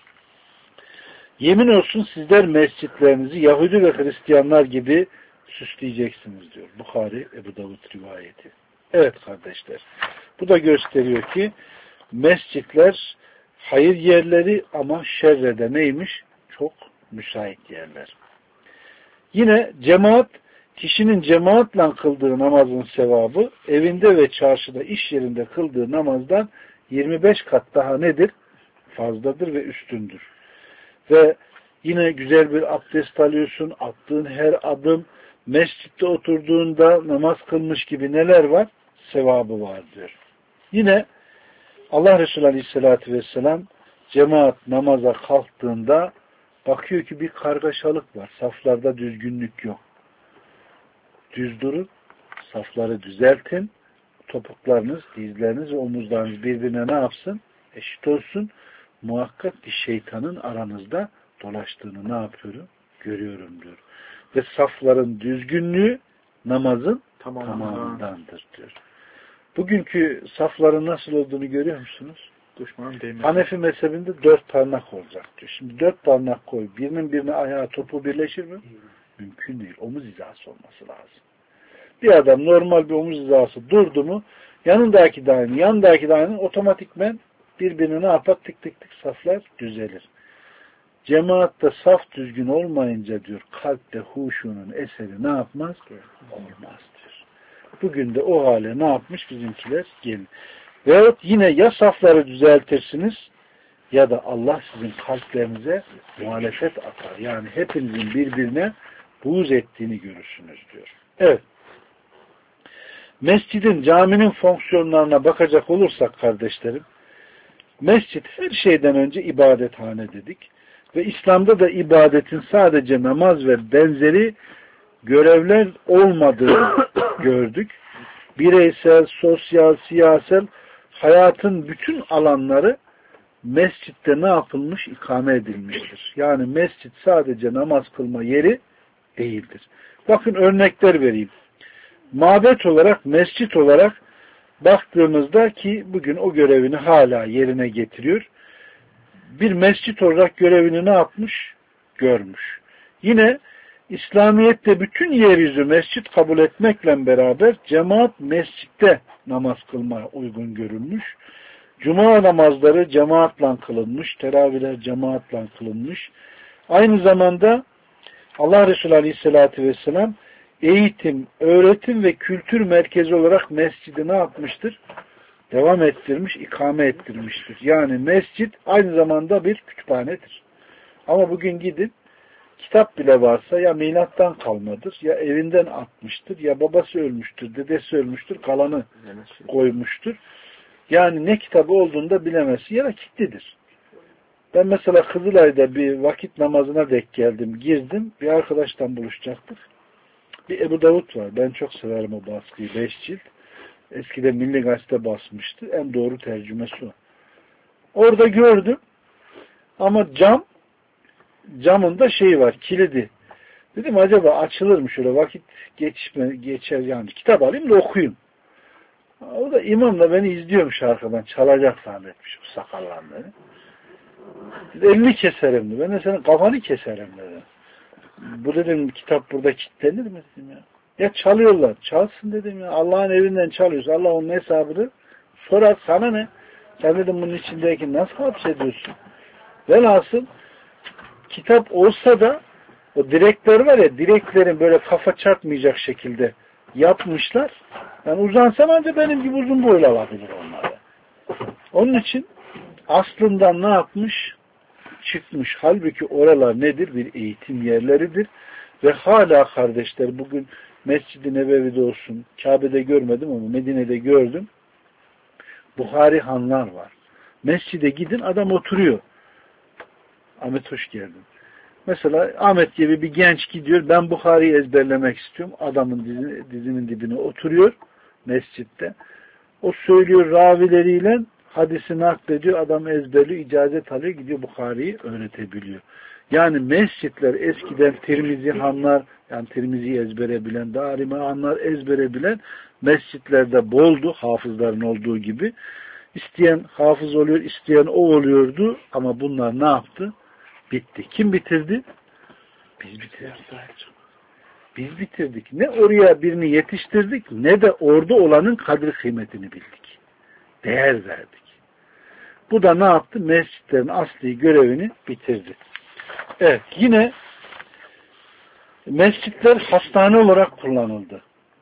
Yemin olsun sizler mescitlerinizi Yahudi ve Hristiyanlar gibi süsleyeceksiniz diyor. Bukhari, Ebu Davud rivayeti. Evet kardeşler. Bu da gösteriyor ki mescitler hayır yerleri ama şerrede neymiş? Çok müsait yerler. Yine cemaat, kişinin cemaatle kıldığı namazın sevabı evinde ve çarşıda, iş yerinde kıldığı namazdan yirmi beş kat daha nedir? Fazladır ve üstündür. Ve yine güzel bir abdest alıyorsun, attığın her adım, mescitte oturduğunda namaz kılmış gibi neler var? Sevabı var diyor. Yine Allah Resulü Aleyhisselatü Vesselam cemaat namaza kalktığında bakıyor ki bir kargaşalık var. Saflarda düzgünlük yok. Düz durun, safları düzeltin, topuklarınız, dizleriniz ve omuzlarınız birbirine ne yapsın? Eşit olsun. Muhakkak ki şeytanın aranızda dolaştığını ne yapıyorum? Görüyorum diyor. Ve safların düzgünlüğü namazın tamam, tamamındandır diyor. Bugünkü safların nasıl olduğunu görüyor musunuz? Hanefi mezhebinde dört parmak olacak diyor. Şimdi dört parmak koy. Birinin birine ayağı topu birleşir mi? Mümkün değil. Omuz hizası olması lazım. Bir adam normal bir omuz hizası durdu mu yanındaki de aynı, yanındaki de aynı otomatikmen birbirine ne yapar? Tık tık tık saflar düzelir. Cemaatte saf düzgün olmayınca diyor kalpte huşunun eseri ne yapmaz? Olmaz diyor. Bugün de o hale ne yapmış bizimkiler? Gelin. Veyahut yine ya safları düzeltirsiniz ya da Allah sizin kalplerinize muhalefet atar. Yani hepinizin birbirine buğz ettiğini görürsünüz diyor. Evet. mescidin, caminin fonksiyonlarına bakacak olursak kardeşlerim, mescit her şeyden önce ibadethane dedik. Ve İslam'da da ibadetin sadece namaz ve benzeri görevler olmadığını gördük. Bireysel, sosyal, siyasal hayatın bütün alanları mescitte ne yapılmış? İkame edilmiştir. Yani mescit sadece namaz kılma yeri değildir. Bakın örnekler vereyim. Mabet olarak, mescit olarak baktığımızda ki bugün o görevini hala yerine getiriyor. Bir mescit olarak görevini ne yapmış? Görmüş. Yine İslamiyet'te bütün yeryüzü mescit kabul etmekle beraber cemaat mescitte namaz kılmaya uygun görülmüş. Cuma namazları cemaatle kılınmış. Teravihler cemaatle kılınmış. Aynı zamanda Allah Resulü Aleyhisselatü Vesselam eğitim, öğretim ve kültür merkezi olarak mescidi ne yapmıştır? Devam ettirmiş, ikame ettirmiştir. Yani mescit aynı zamanda bir kütüphanedir. Ama bugün gidin, kitap bile varsa ya milattan kalmadır, ya evinden atmıştır, ya babası ölmüştür, dedesi ölmüştür, kalanı koymuştur. Yani ne kitabı olduğunu da bilemezsin ya da kilitlidir. Ben mesela Kızılay'da bir vakit namazına denk geldim, girdim, bir arkadaştan buluşacaktık. Bir Ebu Davud var, ben çok severim o baskıyı, beş cilt. Eskiden Milli Gazete basmıştı, en doğru tercümesi o. Orada gördüm ama cam, camında şey var, kilidi. Dedim acaba açılır mı şöyle vakit geçme, geçer yani kitap alayım da okuyayım. O da imam da beni izliyormuş arkadan, çalacak zannetmiş o sakallanları. Elini keserim dedi. Ben de senin kafanı keserim dedi. Bu dedim kitap burada kilitlenir mi dedim ya. Ya çalıyorlar. Çalsın dedim ya. Allah'ın evinden çalıyorsa Allah onun hesabını sorar. Sana ne? Sen dedim bunun içindeki nasıl hapsediyorsun? Velhasıl kitap olsa da o direkler var ya, direklerin böyle kafa çarpmayacak şekilde yapmışlar. Yani uzansam ancak benim gibi uzun boylu olabilir onlara. Onun için aslında ne yapmış? Çıkmış. Halbuki oralar nedir? Bir eğitim yerleridir. Ve hala kardeşler bugün Mescid-i Nebevi'de olsun, Kabe'de görmedim ama Medine'de gördüm. Buhari hanlar var. Mescide gidin adam oturuyor. Ahmet hoş geldin. Mesela Ahmet gibi bir genç gidiyor. Ben Buhari'yi ezberlemek istiyorum. Adamın dizinin, dizinin dibine oturuyor mescitte. O söylüyor ravileriyle hadisi naklediyor. Adam ezberliyor, icazet alıyor, gidiyor Buhari'yi öğretebiliyor. Yani mescitler eskiden Tirmizi hanlar, yani Tirmizi'yi ezbere bilen, Darimi hanlar ezbere bilen mescitlerde boldu, hafızların olduğu gibi. İsteyen hafız oluyor, isteyen o oluyordu ama bunlar ne yaptı? Bitti. Kim bitirdi? Biz bitirdik. Biz bitirdik. Ne oraya birini yetiştirdik, ne de orada olanın kadri kıymetini bildik. Değer verdik. Bu da ne yaptı? Mescitlerin asli görevini bitirdi. Evet, yine mescitler hastane olarak kullanıldı.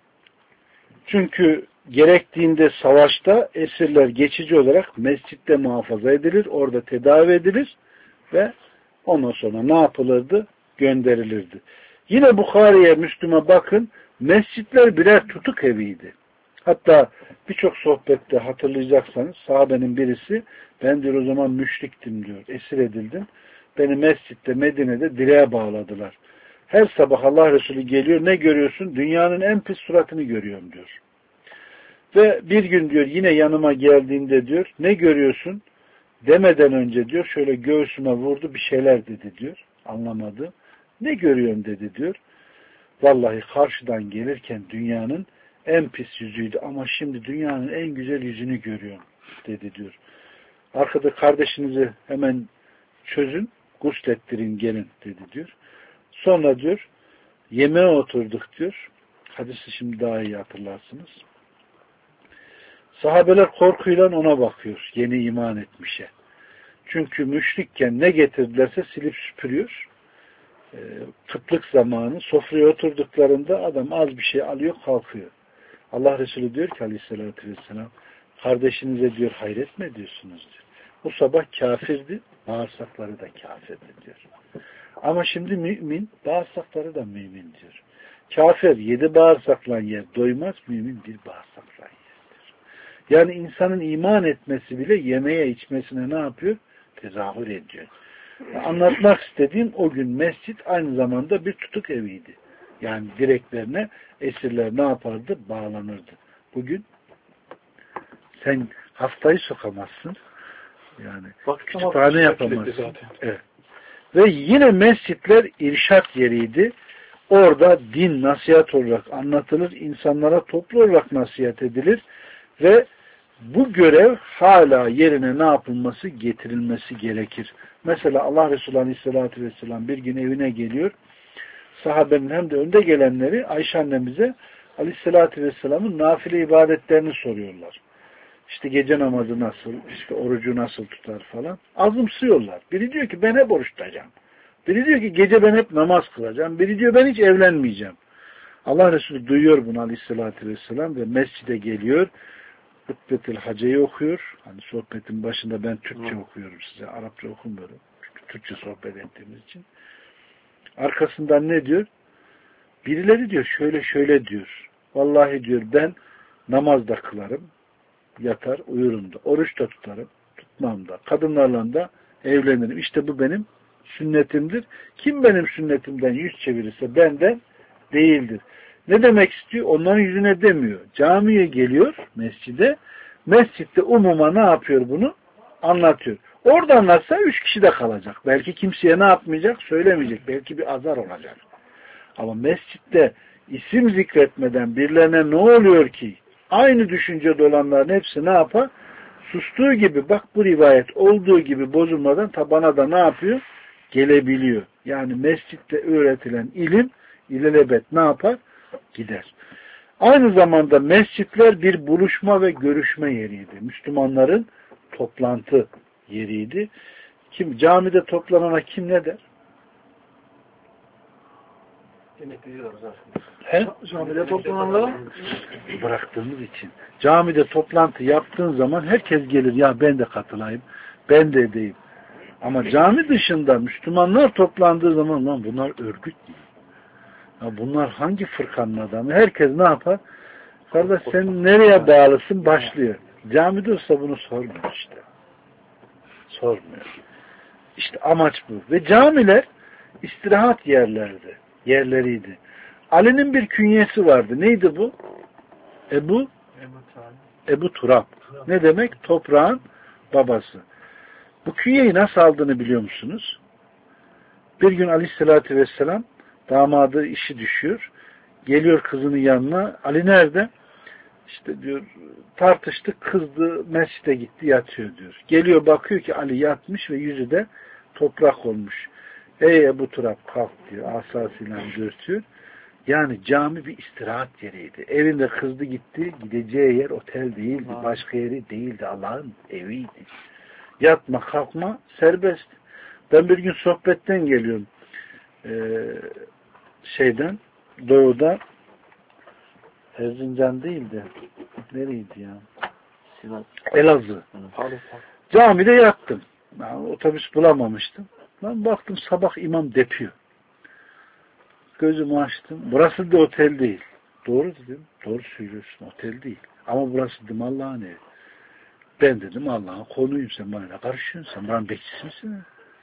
Çünkü gerektiğinde savaşta esirler geçici olarak mescitte muhafaza edilir, orada tedavi edilir ve ondan sonra ne yapılırdı? Gönderilirdi. Yine Bukhari'ye, Müslüm'e bakın, mescitler birer tutuk eviydi. Hatta birçok sohbette hatırlayacaksanız sahabenin birisi, ben diyor o zaman müşriktim diyor, esir edildim. Beni mescitte, Medine'de direğe bağladılar. Her sabah Allah Resulü geliyor, ne görüyorsun? Dünyanın en pis suratını görüyorum diyor. Ve bir gün diyor yine yanıma geldiğinde diyor, ne görüyorsun? Demeden önce diyor, şöyle göğsüme vurdu, bir şeyler dedi diyor. Anlamadı. Ne görüyorum dedi diyor. Vallahi karşıdan gelirken dünyanın en pis yüzüydü ama şimdi dünyanın en güzel yüzünü görüyorum dedi diyor. Arkada kardeşinizi hemen çözün, guslettirin gelin dedi diyor. Sonra diyor, yemeğe oturduk diyor. Hadisi şimdi daha iyi hatırlarsınız. Sahabeler korkuyla ona bakıyor, yeni iman etmişe. Çünkü müşrikken ne getirdilerse silip süpürüyor. E, kıtlık zamanı sofraya oturduklarında adam az bir şey alıyor, kalkıyor. Allah Resulü diyor ki aleyhissalatü vesselam, kardeşinize diyor hayret mi ediyorsunuz diyor. Bu sabah kafirdi, bağırsakları da kafirdi diyor. Ama şimdi mümin, bağırsakları da mümin diyor. Kafir yedi bağırsakla yer doymaz, mümin bir bağırsakla yerdir. Yani insanın iman etmesi bile yemeye içmesine ne yapıyor? Tezahür ediyor. Anlatmak istediğim o gün mescit aynı zamanda bir tutuk eviydi. Yani direklerine esirler ne yapardı? Bağlanırdı. Bugün sen haftayı sokamazsın. Yani kütüphane yapamazsın. Evet. Ve yine mescitler irşat yeriydi. Orada din nasihat olarak anlatılır. İnsanlara toplu olarak nasihat edilir. Ve bu görev hala yerine ne yapılması? Getirilmesi gerekir. Mesela Allah Resulü Aleyhisselatü Vesselam bir gün evine geliyor. Sahabenin hem de önde gelenleri Ayşe annemize Aleyhisselatü Vesselam'ın nafile ibadetlerini soruyorlar. İşte gece namazı nasıl, işte orucu nasıl tutar falan. Azımsıyorlar. Biri diyor ki ben hep oruç tutacağım. Biri diyor ki gece ben hep namaz kılacağım. Biri diyor ben hiç evlenmeyeceğim. Allah Resulü duyuyor bunu Aleyhisselatü Vesselam ve mescide geliyor. Hutbetül Hace'yi okuyor. Hani sohbetin başında ben Türkçe okuyorum size. Arapça okumuyorum. Çünkü Türkçe sohbet ettiğimiz için. Arkasından ne diyor? Birileri diyor şöyle şöyle diyor. Vallahi diyor ben namaz da kılarım. Yatar uyurum da. Oruç da tutarım. Tutmam da. Kadınlarla da evlenirim. İşte bu benim sünnetimdir. Kim benim sünnetimden yüz çevirirse benden değildir. Ne demek istiyor? Onların yüzüne demiyor. Camiye geliyor mescide. Mescitte umuma ne yapıyor bunu? Anlatıyor. Orada anlatsa üç kişi de kalacak. Belki kimseye ne yapmayacak? Söylemeyecek. Belki bir azar olacak. Ama mescitte isim zikretmeden birilerine ne oluyor ki? Aynı düşüncede olanların hepsi ne yapar? Sustuğu gibi bak bu rivayet olduğu gibi bozulmadan tabana da ne yapıyor? Gelebiliyor. Yani mescitte öğretilen ilim ilelebet ne yapar? Gider. Aynı zamanda mescitler bir buluşma ve görüşme yeriydi. Müslümanların toplantı yeriydi. Kim camide toplanana kim ne der? He? Camide toplananlara bıraktığımız için. Camide toplantı yaptığın zaman herkes gelir. Ya ben de katılayım. Ben de edeyim. Ama cami dışında Müslümanlar toplandığı zaman lan bunlar örgüt değil. Ya bunlar hangi fırkanın adamı? Herkes ne yapar? Kardeş sen nereye bağlısın? Başlıyor. Camide olsa bunu sormuyor işte. Sormuyor. İşte amaç bu. Ve camiler istirahat yerlerdi. Yerleriydi. Ali'nin bir künyesi vardı. Neydi bu? Ebu Ebu Turab. Ne demek? Toprağın babası. Bu künyeyi nasıl aldığını biliyor musunuz? Bir gün Aleyhisselatü Vesselam damadı işi düşüyor. Geliyor kızının yanına. Ali nerede? İşte diyor tartıştık, kızdı, mescide gitti, yatıyor diyor. Geliyor bakıyor ki Ali yatmış ve yüzü de toprak olmuş. Ey Ebu Turab kalk diyor. Asasıyla dürtüyor. Yani cami bir istirahat yeriydi. Evinde kızdı gitti, gideceği yer otel değildi, başka yeri değildi. Allah'ın eviydi. Yatma, kalkma serbest. Ben bir gün sohbetten geliyorum. Ee, şeyden, doğuda Erzincan değildi. Nereydi ya? Sivas. Elazığ. Camide yattım. Yani otobüs bulamamıştım. Ben baktım sabah imam depiyor. Gözümü açtım. Burası da otel değil. Doğru dedim. Doğru söylüyorsun. Otel değil. Ama burası dedim Allah'ın evi. Ben dedim Allah'ın konuyum. Sen bana karışıyorsun. Sen bana bekçisi misin?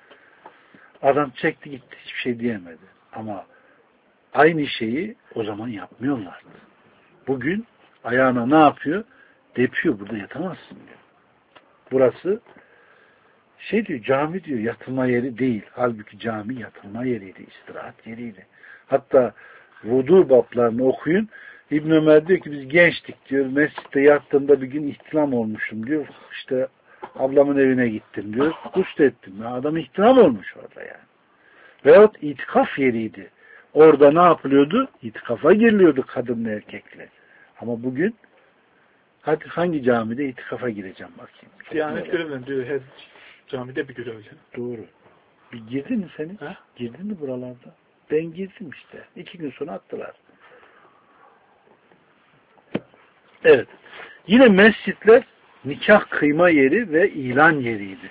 Adam çekti gitti. Hiçbir şey diyemedi. Ama aynı şeyi o zaman yapmıyorlardı. Bugün ayağına ne yapıyor? Depiyor. Burada yatamazsın diyor. Burası şey diyor, cami diyor, yatılma yeri değil. Halbuki cami yatılma yeriydi, istirahat yeriydi. Hatta vudu bablarını okuyun. İbn Ömer diyor ki biz gençtik diyor. Mescitte yattığımda bir gün ihtilam olmuşum diyor. İşte ablamın evine gittim diyor. Gusül ettim. Ya adam ihtilam olmuş orada yani. Veyahut itikaf yeriydi. Orada ne yapılıyordu? İtikafa giriliyordu kadınla erkekle. Ama bugün hadi hangi camide itikafa gireceğim bakayım. Diyanet görevlen diyor. Her camide bir görevli. Doğru. Bir girdin mi seni? Ha? Girdin mi buralarda? Ben girdim işte. İki gün sonra attılar. Evet. Yine mescitler nikah kıyma yeri ve ilan yeriydi.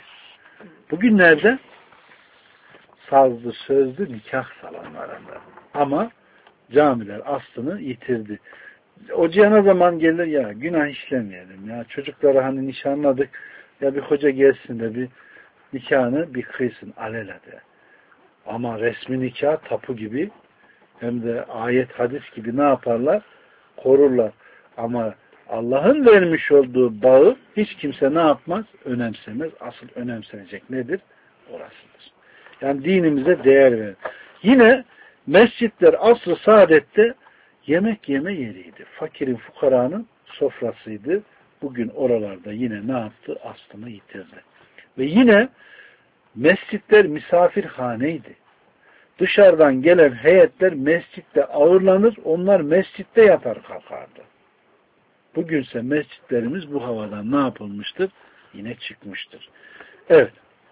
Bugünlerde sazlı sözlü nikah salonlarında. Ama Camiler aslını yitirdi. Hocaya ne zaman gelir ya günah işlemeyelim ya çocukları hani nişanladık ya bir hoca gelsin de bir nikahını bir kıysın alelade. Ama resmi nikah tapu gibi hem de ayet hadis gibi ne yaparlar? Korurlar. Ama Allah'ın vermiş olduğu bağı hiç kimse ne yapmaz? Önemsemez. Asıl önemsenecek nedir? Orasıdır. Yani dinimize değer verir. Yine mescitler asr-ı saadette yemek yeme yeriydi. Fakirin, fukaranın sofrasıydı. Bugün oralarda yine ne yaptı? Aslını yitirdi. Ve yine mescitler misafirhaneydi. Dışarıdan gelen heyetler mescitte ağırlanır, onlar mescitte yatar kalkardı. Bugünse mescitlerimiz bu havadan ne yapılmıştır? Yine çıkmıştır. Evet.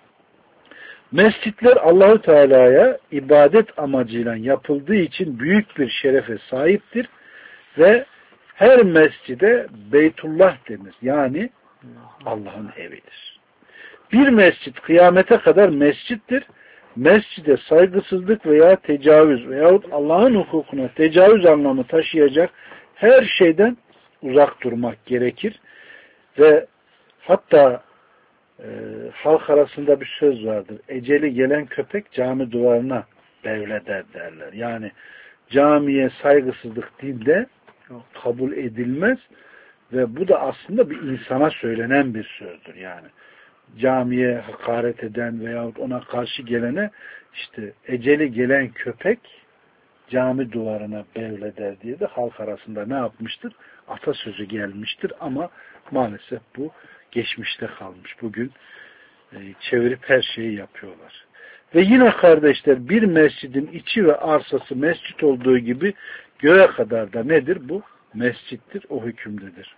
Mescitler Allahu Teala'ya ibadet amacıyla yapıldığı için büyük bir şerefe sahiptir ve her mescide Beytullah denir. Yani Allah'ın evidir. Bir mescit kıyamete kadar mescittir. Mescide saygısızlık veya tecavüz veyahut Allah'ın hukukuna tecavüz anlamı taşıyacak her şeyden uzak durmak gerekir. Ve hatta e, halk arasında bir söz vardır. Eceli gelen köpek cami duvarına bevleder derler. Yani camiye saygısızlık dinde kabul edilmez ve bu da aslında bir insana söylenen bir sözdür yani. Camiye hakaret eden veyahut ona karşı gelene işte eceli gelen köpek cami duvarına bevleder diye de halk arasında ne yapmıştır? Atasözü gelmiştir ama maalesef bu geçmişte kalmış. Bugün e, çevirip her şeyi yapıyorlar. Ve yine kardeşler bir mescidin içi ve arsası mescit olduğu gibi göğe kadar da nedir? Bu mescittir, o hükümdedir.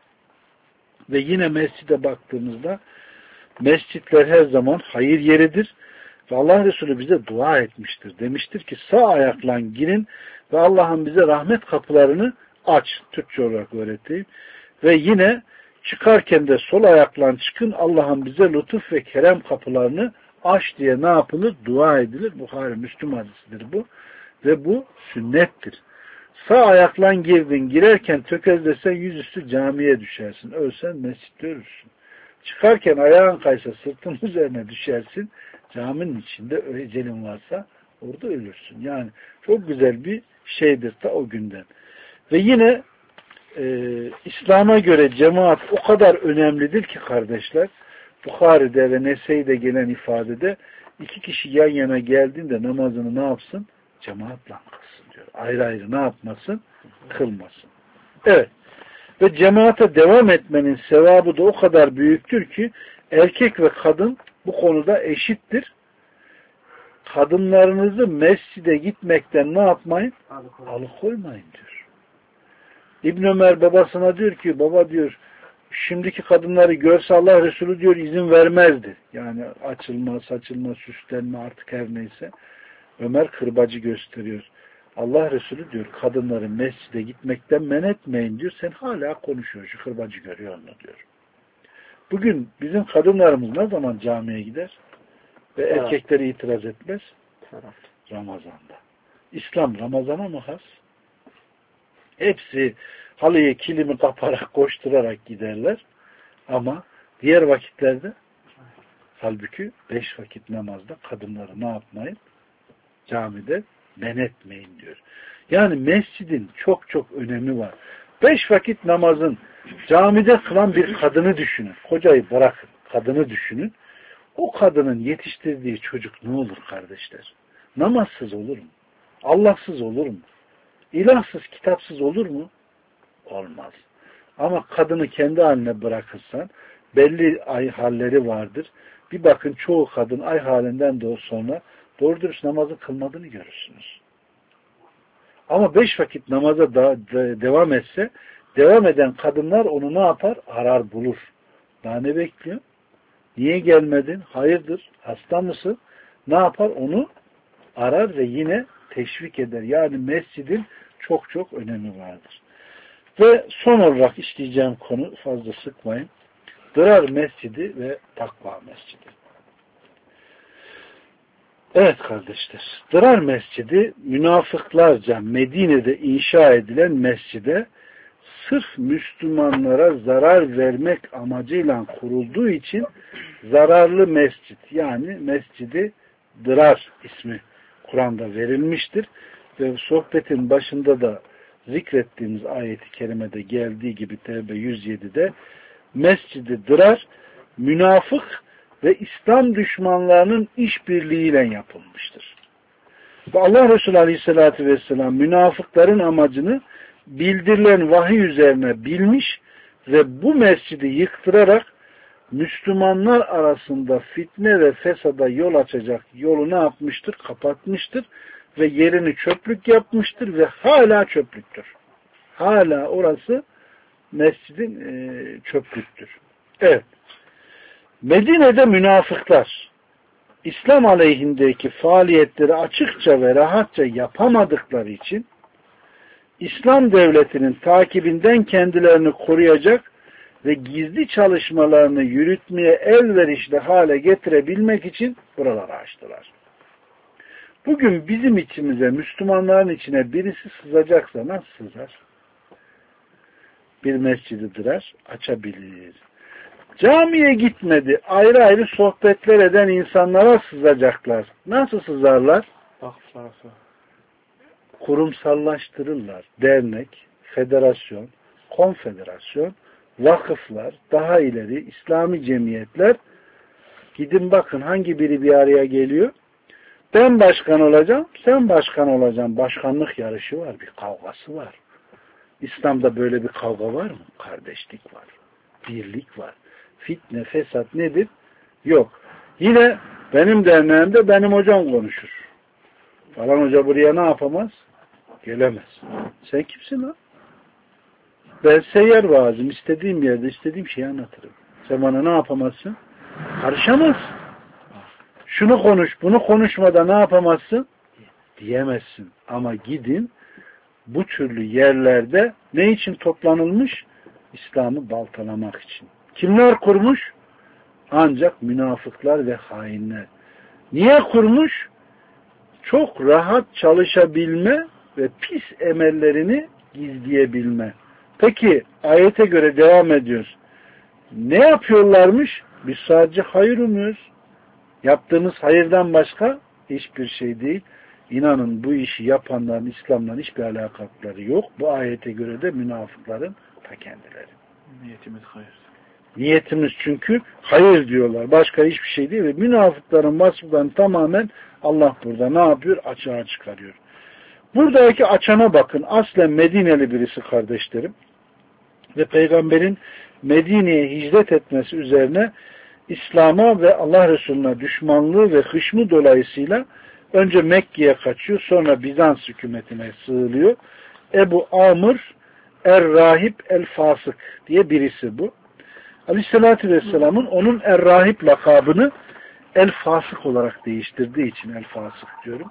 Ve yine mescide baktığımızda mescitler her zaman hayır yeridir. Ve Allah Resulü bize dua etmiştir. Demiştir ki sağ ayakla girin ve Allah'ın bize rahmet kapılarını aç. Türkçe olarak öğreteyim. Ve yine çıkarken de sol ayakla çıkın Allah'ın bize lütuf ve kerem kapılarını aç diye ne yapılır? Dua edilir. Buhari Müslüm hadisidir bu. Ve bu sünnettir. Sağ ayakla girdin. Girerken tökezlesen yüzüstü camiye düşersin. Ölsen mescitte ölürsün. Çıkarken ayağın kaysa sırtın üzerine düşersin. Caminin içinde ecelin varsa orada ölürsün. Yani çok güzel bir şeydir ta o günden. Ve yine e, İslam'a göre cemaat o kadar önemlidir ki kardeşler, Bukhari'de ve Nese'de gelen ifadede iki kişi yan yana geldiğinde namazını ne yapsın? Cemaatle kılsın diyor. Ayrı ayrı ne yapmasın? Kılmasın. Evet. Ve cemaate devam etmenin sevabı da o kadar büyüktür ki erkek ve kadın bu konuda eşittir. Kadınlarınızı mescide gitmekten ne yapmayın? Alıkoymayın diyor. İbn Ömer babasına diyor ki baba diyor şimdiki kadınları görse Allah Resulü diyor izin vermezdi. Yani açılma, saçılma, süslenme artık her neyse. Ömer kırbacı gösteriyor. Allah Resulü diyor kadınları mescide gitmekten men etmeyin diyor. Sen hala konuşuyorsun. Şu kırbacı görüyor onu diyor. Bugün bizim kadınlarımız ne zaman camiye gider? Ve evet. Erkekleri itiraz etmez? Evet. Ramazan'da. İslam Ramazan'a mı has? Hepsi halıyı kilimi kaparak koşturarak giderler. Ama diğer vakitlerde halbuki beş vakit namazda kadınları ne yapmayın? Camide men etmeyin diyor. Yani mescidin çok çok önemi var. Beş vakit namazın camide kılan bir kadını düşünün. Kocayı bırakın. Kadını düşünün. O kadının yetiştirdiği çocuk ne olur kardeşler? Namazsız olur mu? Allahsız olur mu? İlahsız, kitapsız olur mu? Olmaz. Ama kadını kendi haline bırakırsan belli ay halleri vardır. Bir bakın çoğu kadın ay halinden de sonra doğru dürüst namazı kılmadığını görürsünüz. Ama beş vakit namaza da, da, devam etse devam eden kadınlar onu ne yapar? Arar bulur. Daha ne bekliyor? Niye gelmedin? Hayırdır? Hasta mısın? Ne yapar? Onu arar ve yine teşvik eder. Yani mescidin çok çok önemi vardır. Ve son olarak işleyeceğim konu fazla sıkmayın. Dırar mescidi ve takva mescidi. Evet kardeşler, Dırar Mescidi münafıklarca Medine'de inşa edilen mescide sırf Müslümanlara zarar vermek amacıyla kurulduğu için zararlı mescit, yani Mescidi Dırar ismi Kur'an'da verilmiştir. Ve sohbetin başında da zikrettiğimiz ayeti kerimede geldiği gibi Tevbe yüz yedi'de Mescidi Dırar münafık ve İslam düşmanlarının işbirliğiyle yapılmıştır. Ve Allah Resulü Aleyhisselatü Vesselam münafıkların amacını bildirilen vahiy üzerine bilmiş ve bu mescidi yıktırarak Müslümanlar arasında fitne ve fesada yol açacak yolu ne yapmıştır? Kapatmıştır ve yerini çöplük yapmıştır ve hala çöplüktür. Hala orası mescidin e, çöplüktür. Evet. Medine'de münafıklar İslam aleyhindeki faaliyetleri açıkça ve rahatça yapamadıkları için İslam devletinin takibinden kendilerini koruyacak ve gizli çalışmalarını yürütmeye elverişli hale getirebilmek için buraları açtılar. Bugün bizim içimize, Müslümanların içine birisi sızacaksa nasıl sızar? Bir mescidi Dırar açabilir. Camiye gitmedi, ayrı ayrı sohbetler eden insanlara sızacaklar. Nasıl sızarlar? Kurumsallaştırırlar. Dernek, federasyon, konfederasyon, vakıflar, daha ileri İslami cemiyetler. Gidin bakın hangi biri bir araya geliyor? Ben başkan olacağım, sen başkan olacaksın. Başkanlık yarışı var, bir kavgası var. İslam'da böyle bir kavga var mı? Kardeşlik var, birlik var. Fitne, fesat nedir? Yok. Yine benim derneğimde benim hocam konuşur. Falan hoca buraya ne yapamaz? Gelemez. Sen kimsin lan? Ben seyyar vaazım. İstediğim yerde istediğim şeyi anlatırım. Sen bana ne yapamazsın? Karışamazsın. Şunu konuş, bunu konuşmada ne yapamazsın? Diyemezsin. Ama gidin bu türlü yerlerde ne için toplanılmış? İslam'ı baltalamak için. Kimler kurmuş? Ancak münafıklar ve hainler. Niye kurmuş? Çok rahat çalışabilme ve pis emellerini gizleyebilme. Peki ayete göre devam ediyoruz. Ne yapıyorlarmış? Biz sadece hayır umuyoruz. Yaptığımız hayırdan başka hiçbir şey değil. İnanın bu işi yapanların İslam'la hiçbir alakaları yok. Bu ayete göre de münafıkların ta kendileri. Niyetimiz hayır. Niyetimiz çünkü hayır diyorlar. Başka hiçbir şey değil ve münafıkların vasıflarını tamamen Allah burada ne yapıyor? Açığa çıkarıyor. Buradaki açana bakın. Aslen Medineli birisi kardeşlerim. Ve Peygamberin Medine'ye hicret etmesi üzerine İslam'a ve Allah Resulü'ne düşmanlığı ve hışmı dolayısıyla önce Mekke'ye kaçıyor. Sonra Bizans hükümetine sığılıyor. Ebu Amr Er-Rahib El-Fasık diye birisi bu. Aleyhissalatü Vesselam'ın onun Er-Rahib lakabını El-Fasık olarak değiştirdiği için El-Fasık diyorum.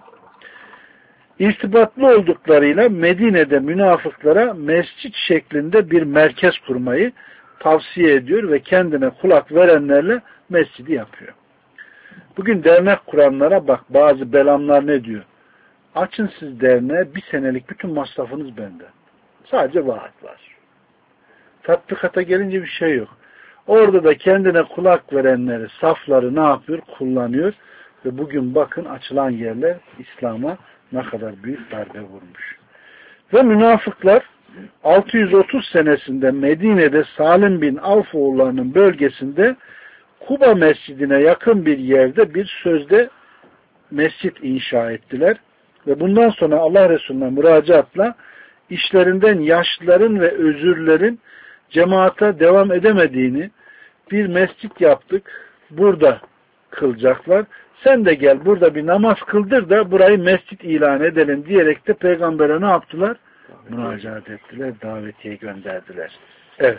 İrtibatlı olduklarıyla Medine'de münafıklara mescit şeklinde bir merkez kurmayı tavsiye ediyor ve kendine kulak verenlerle mescidi yapıyor. Bugün dernek kuranlara bak, bazı belamlar ne diyor? Açın siz derneğe, bir senelik bütün masrafınız bende. Sadece vaat var. Tatbikata gelince bir şey yok. Orada da kendine kulak verenleri, safları ne yapıyor? Kullanıyor. Ve bugün bakın açılan yerler İslam'a ne kadar büyük darbe vurmuş. Ve münafıklar altı yüz otuz senesinde Medine'de Salim bin Avf oğullarının bölgesinde Kuba mescidine yakın bir yerde bir sözde mescit inşa ettiler. Ve bundan sonra Allah Resulü'ne müracaatla işlerinden yaşlıların ve özürlerin cemaate devam edemediğini, bir mescit yaptık, burada kılacaklar. Sen de gel burada bir namaz kıldır da burayı mescit ilan edelim diyerek de peygambere ne yaptılar? Müracaat ettiler, davetiye gönderdiler. Evet.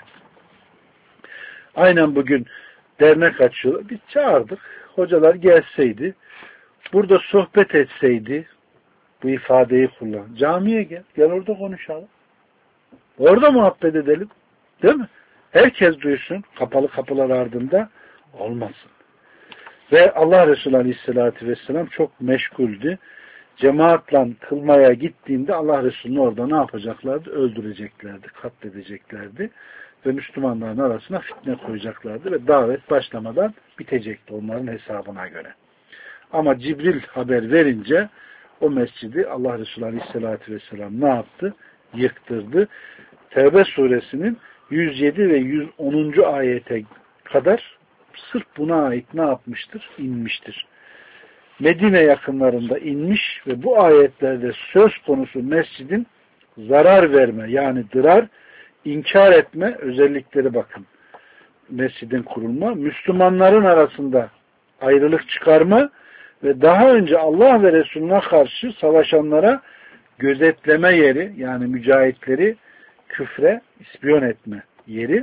Aynen bugün dernek açıyorlar. Biz çağırdık. Hocalar gelseydi, burada sohbet etseydi, bu ifadeyi kullan. Camiye gel. Gel orada konuşalım. Orada muhabbet edelim. Değil mi? Herkes duysun. Kapalı kapılar ardında olmasın. Ve Allah Resulü Aleyhisselatü Vesselam çok meşguldü. Cemaatle kılmaya gittiğinde Allah Resulü'nü orada ne yapacaklardı? Öldüreceklerdi, katledeceklerdi. Ve Müslümanların arasına fitne koyacaklardı ve davet başlamadan bitecekti onların hesabına göre. Ama Cibril haber verince o mescidi Allah Resulü Aleyhisselatü Vesselam ne yaptı? Yıktırdı. Tevbe suresinin yüz yedi ve yüz onuncu ayete kadar sırf buna ait ne yapmıştır? İnmiştir. Medine yakınlarında inmiş ve bu ayetlerde söz konusu mescidin zarar verme yani dırar, inkar etme özellikleri bakın. Mescidin kurulma, Müslümanların arasında ayrılık çıkarma ve daha önce Allah ve Resulüne karşı savaşanlara gözetleme yeri yani mücahitleri küfre ispiyon etme yeri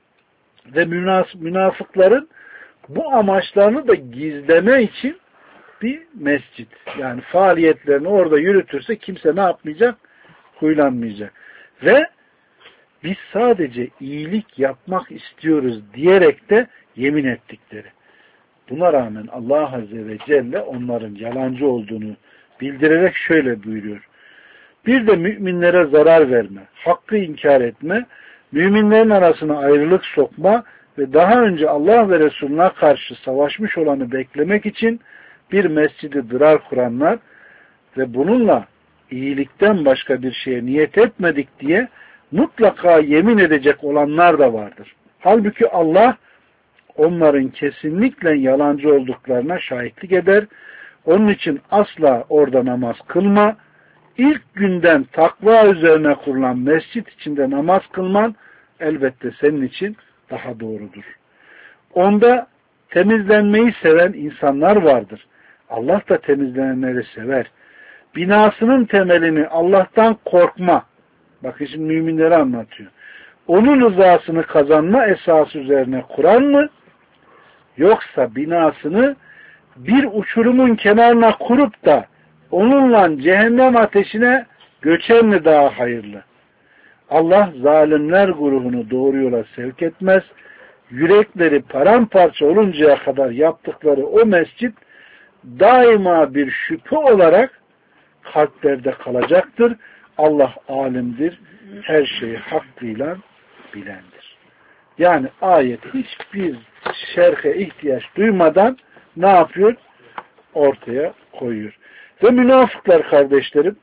ve münafıkların bu amaçlarını da gizleme için bir mescit. Yani faaliyetlerini orada yürütürse kimse ne yapmayacak? Huylanmayacak. Ve biz sadece iyilik yapmak istiyoruz diyerek de yemin ettikleri. Buna rağmen Allah Azze ve Celle onların yalancı olduğunu bildirerek şöyle buyuruyor. Bir de müminlere zarar verme, hakkı inkar etme, müminlerin arasına ayrılık sokma ve daha önce Allah ve Resulüne karşı savaşmış olanı beklemek için bir mescidi dırar kuranlar ve bununla iyilikten başka bir şeye niyet etmedik diye mutlaka yemin edecek olanlar da vardır. Halbuki Allah onların kesinlikle yalancı olduklarına şahitlik eder. Onun için asla orada namaz kılma. İlk günden takva üzerine kurulan mescit içinde namaz kılman elbette senin için daha doğrudur. Onda temizlenmeyi seven insanlar vardır. Allah da temizlenenleri sever. Binasının temelini Allah'tan korkma. Bakın şimdi müminleri anlatıyor. Onun rızasını kazanma esası üzerine kuran mı? Yoksa binasını bir uçurumun kenarına kurup da onunla cehennem ateşine göçen mi daha hayırlı? Allah zalimler grubunu doğru yola sevk etmez. Yürekleri paramparça oluncaya kadar yaptıkları o mescit daima bir şüphe olarak kalplerde kalacaktır. Allah alimdir. Her şeyi hakkıyla bilendir. Yani ayet hiçbir şerhe ihtiyaç duymadan ne yapıyor? Ortaya koyuyor. Ve münafıklar kardeşlerim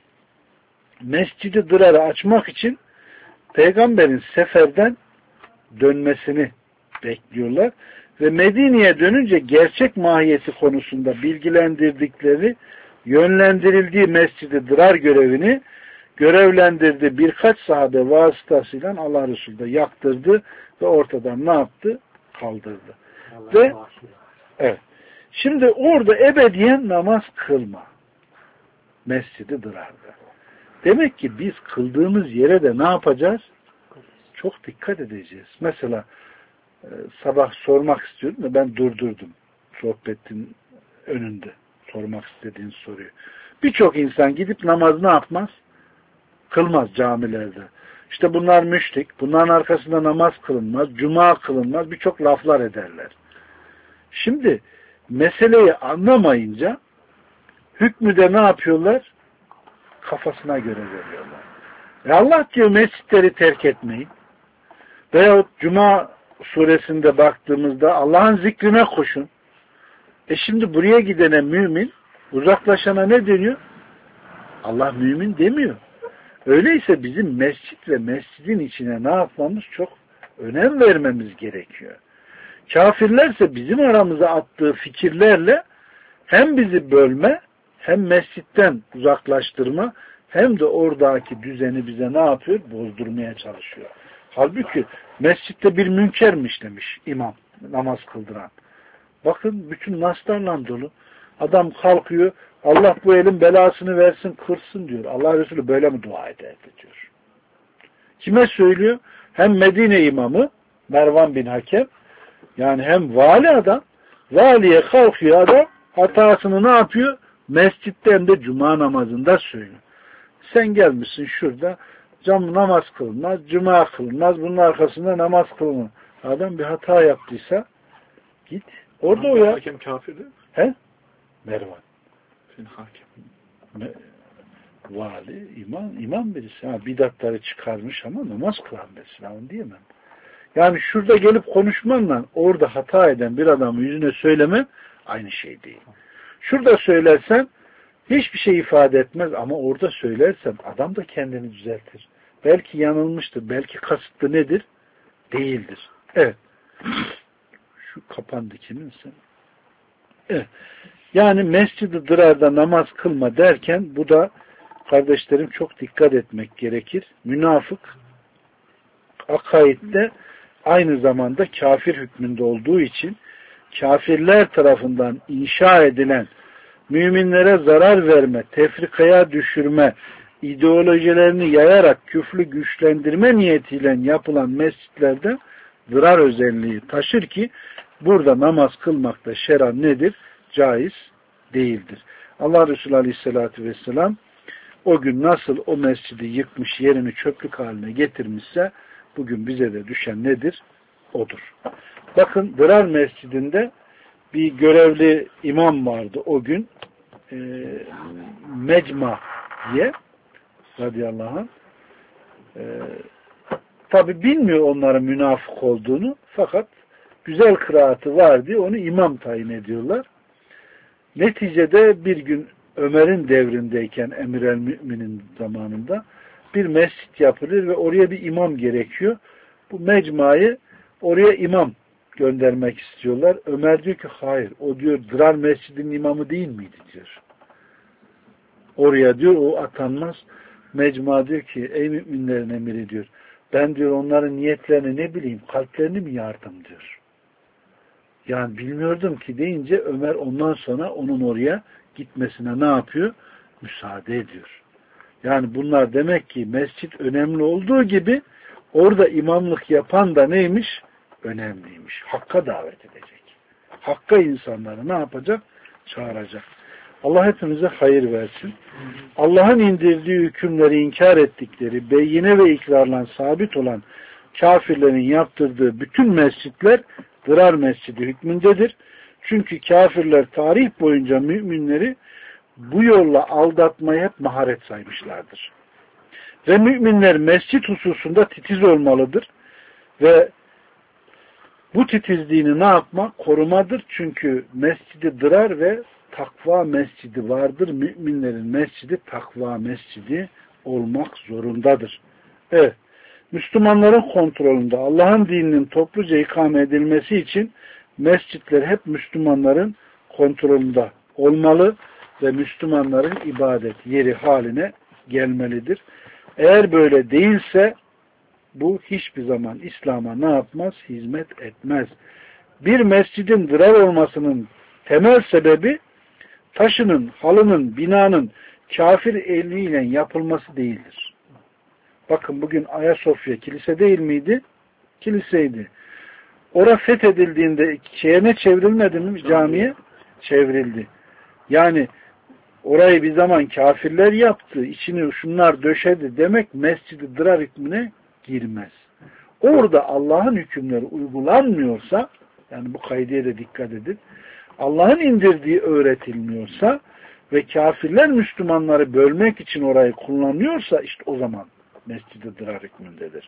mescidi dırarı açmak için peygamberin seferden dönmesini bekliyorlar. Ve Medine'ye dönünce gerçek mahiyeti konusunda bilgilendirdikleri, yönlendirildiği mescidi dırar görevini görevlendirdi. Birkaç sahabe vasıtasıyla Allah Resulü de yaktırdı ve ortadan ne yaptı? Kaldırdı. Allah ve Allah. Evet. Şimdi orada ebediyen namaz kılma. Mescidi dırarda. Demek ki biz kıldığımız yere de ne yapacağız? Çok dikkat edeceğiz. Mesela e, sabah sormak istiyordum da ben durdurdum. Sohbetin önünde sormak istediğin soruyu. Birçok insan gidip namaz ne yapmaz? Kılmaz camilerde. İşte bunlar müşrik. Bunların arkasında namaz kılınmaz. Cuma kılınmaz. Birçok laflar ederler. Şimdi meseleyi anlamayınca hükmü de ne yapıyorlar? Kafasına göre veriyorlar. Ve Allah diyor mescitleri terk etmeyin. Veyahut Cuma suresinde baktığımızda Allah'ın zikrine koşun. E şimdi buraya gidene mümin, uzaklaşana ne deniyor? Allah mümin demiyor. Öyleyse bizim mescit ve mescidin içine ne yapmamız çok önem vermemiz gerekiyor. Kafirlerse bizim aramıza attığı fikirlerle hem bizi bölme, hem mescitten uzaklaştırma, hem de oradaki düzeni bize ne yapıyor? Bozdurmaya çalışıyor. Halbuki mescitte bir münkermiş demiş imam, namaz kıldıran. Bakın bütün naslarla dolu. Adam kalkıyor, Allah bu elin belasını versin, kırsın diyor. Allah Resulü böyle mi dua ederdi diyor. Kime söylüyor? Hem Medine imamı, Mervan bin Hakem, yani hem vali adam, valiye kalkıyor adam, hatasını ne yapıyor? Mescitten de cuma namazında söylüyor. Sen gelmişsin şurada, cam namaz kılınmaz, cuma kılınmaz, bunun arkasında namaz kılınmaz. Adam bir hata yaptıysa, git Orada o ya. Hakem kafirdi. He? Mervan. Senin hakem. Me Vali, imam, imam birisi. Ha, bidatları çıkarmış ama namaz kılan birisi. Ben onu diyemem. Yani şurada gelip konuşmanla orada hata eden bir adamın yüzüne söyleme aynı şey değil. Şurada söylersen hiçbir şey ifade etmez ama orada söylersen adam da kendini düzeltir. Belki yanılmıştır. Belki kasıtlı nedir? Değildir. Evet. Şu kapandı kiminse. Evet. Yani Mescid-i Dırar'da namaz kılma derken bu da kardeşlerim çok dikkat etmek gerekir. Münafık akaidde aynı zamanda kafir hükmünde olduğu için kafirler tarafından inşa edilen müminlere zarar verme, tefrikaya düşürme, ideolojilerini yayarak küfrü güçlendirme niyetiyle yapılan mescitlerde dırar özelliği taşır ki burada namaz kılmakta şer'an nedir? Caiz değildir. Allah Resulü Aleyhisselatü Vesselam o gün nasıl o mescidi yıkmış, yerini çöplük haline getirmişse bugün bize de düşen nedir? Odur. Bakın Dırar Mescidinde bir görevli imam vardı o gün. E, Mecma diye radıyallahu anh. E, tabi bilmiyor onların münafık olduğunu fakat güzel kıraatı var diye onu imam tayin ediyorlar. Neticede bir gün Ömer'in devrindeyken Emir el Mü'minin zamanında bir mescit yapılır ve oraya bir imam gerekiyor. Bu mecmayı oraya imam göndermek istiyorlar. Ömer diyor ki hayır. O diyor Dırar Mescidinin imamı değil miydi diyor. Oraya diyor o atanmaz. Mecma diyor ki ey müminlerin emiri diyor. Ben diyor onların niyetlerini ne bileyim kalplerini mi yardım diyor. Yani bilmiyordum ki deyince Ömer ondan sonra onun oraya gitmesine ne yapıyor? Müsaade ediyor. Yani bunlar demek ki mescit önemli olduğu gibi orada imamlık yapan da neymiş? Önemliymiş. Hakka davet edecek. Hakka insanları ne yapacak? Çağıracak. Allah hepimize hayır versin. Allah'ın indirdiği hükümleri inkar ettikleri, beyine ve ikrarla sabit olan kafirlerin yaptırdığı bütün mescitler Dırar Mescidi hükmündedir. Çünkü kafirler tarih boyunca müminleri bu yolla aldatmayı hep maharet saymışlardır. Ve müminler mescit hususunda titiz olmalıdır. Ve bu titizliğini ne yapmak? Korumadır. Çünkü mescidi Dırar ve takva mescidi vardır. Müminlerin mescidi takva mescidi olmak zorundadır. Evet. Müslümanların kontrolünde Allah'ın dininin topluca ikame edilmesi için mescitler hep Müslümanların kontrolünde olmalı ve Müslümanların ibadet yeri haline gelmelidir. Eğer böyle değilse bu hiçbir zaman İslam'a ne yapmaz? Hizmet etmez. Bir mescidin dırar olmasının temel sebebi taşının, halının, binanın kafir eliyle yapılması değildir. Bakın bugün Ayasofya kilise değil miydi? Kiliseydi. Orası fethedildiğinde şeye ne çevrilmedi mi? Camiye çevrildi. Yani orayı bir zaman kafirler yaptı, içini şunlar döşedi demek mescid-i dırar hükmüne girmez. Orada Allah'ın hükümleri uygulanmıyorsa, yani bu kaydeye de dikkat edin, Allah'ın indirdiği öğretilmiyorsa ve kafirler Müslümanları bölmek için orayı kullanıyorsa işte o zaman mescid-i dırar hükmündedir.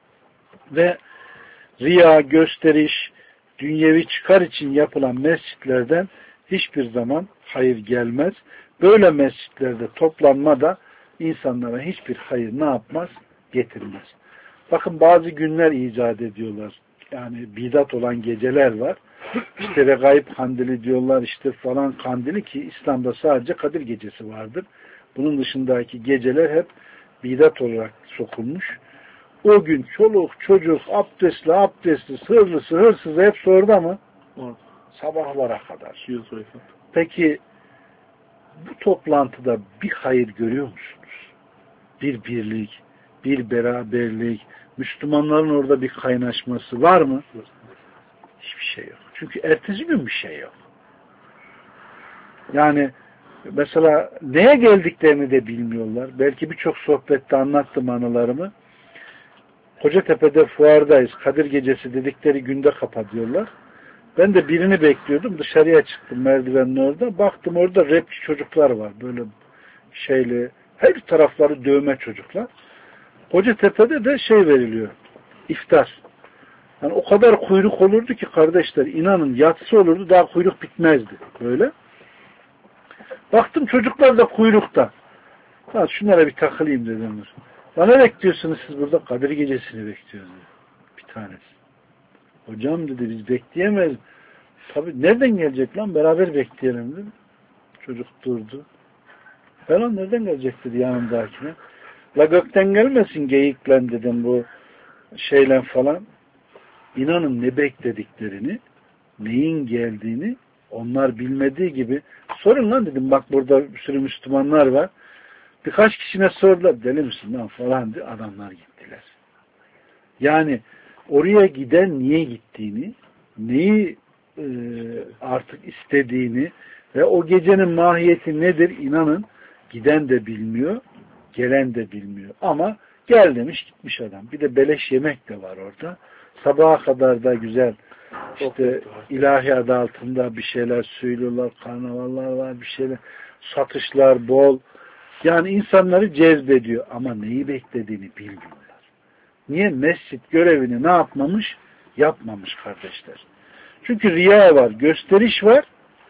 Ve riya, gösteriş, dünyevi çıkar için yapılan mescitlerden hiçbir zaman hayır gelmez. Böyle mescitlerde toplanma da insanlara hiçbir hayır ne yapmaz? Getirmez. Bakın bazı günler icat ediyorlar. Yani bidat olan geceler var. İşte Regaib kandili diyorlar, işte falan kandili ki İslam'da sadece Kadir gecesi vardır. Bunun dışındaki geceler hep bidat olarak sokulmuş. O gün çoluk, çocuk, abdestli, abdestsiz, hırlısı, hırsız hepsi orada mı? Orada. Sabahlara kadar. Peki bu toplantıda bir hayır görüyor musunuz? Bir birlik, bir beraberlik, Müslümanların orada bir kaynaşması var mı? Hiçbir şey yok. Çünkü ertesi gün bir şey yok. Yani mesela neye geldiklerini de bilmiyorlar. Belki birçok sohbette anlattım anılarımı. Kocatepe'de fuardayız. Kadir gecesi dedikleri günde kapatıyorlar. Ben de birini bekliyordum. Dışarıya çıktım merdivenin orada. Baktım orada rapçi çocuklar var. Böyle şeyli, her tarafları dövme çocuklar. Kocatepe'de de şey veriliyor. İftar. Yani o kadar kuyruk olurdu ki kardeşler, inanın yatsı olurdu, daha kuyruk bitmezdi. Böyle. Baktım çocuklar da kuyrukta. Ha, şunlara bir takılayım dedim. Ya ne bekliyorsunuz siz burada? Kadir gecesini bekliyoruz dedi. Bir tanesi. Hocam dedi biz bekleyemeyiz. Tabii nereden gelecek lan? Beraber bekleyelim dedi. Çocuk durdu. Falan nereden gelecek dedi yanımdakine. La gökten gelmesin geyiklen dedim bu şeyle falan. İnanın ne beklediklerini, neyin geldiğini onlar bilmediği gibi sorun lan dedim. Bak burada bir sürü Müslümanlar var. Birkaç kişine sordular. Deli misin lan falan diye adamlar gittiler. Yani oraya giden niye gittiğini, neyi e, artık istediğini ve o gecenin mahiyeti nedir inanın giden de bilmiyor, gelen de bilmiyor. Ama gel demiş gitmiş adam. Bir de beleş yemek de var orada. Sabaha kadar da güzel işte ilahi adı altında bir şeyler söylüyorlar, karnavallar var, bir şeyler, satışlar bol. Yani insanları cezbediyor ama neyi beklediğini bilmiyorlar. Niye? Mescit görevini ne yapmamış? Yapmamış kardeşler. Çünkü riya var, gösteriş var.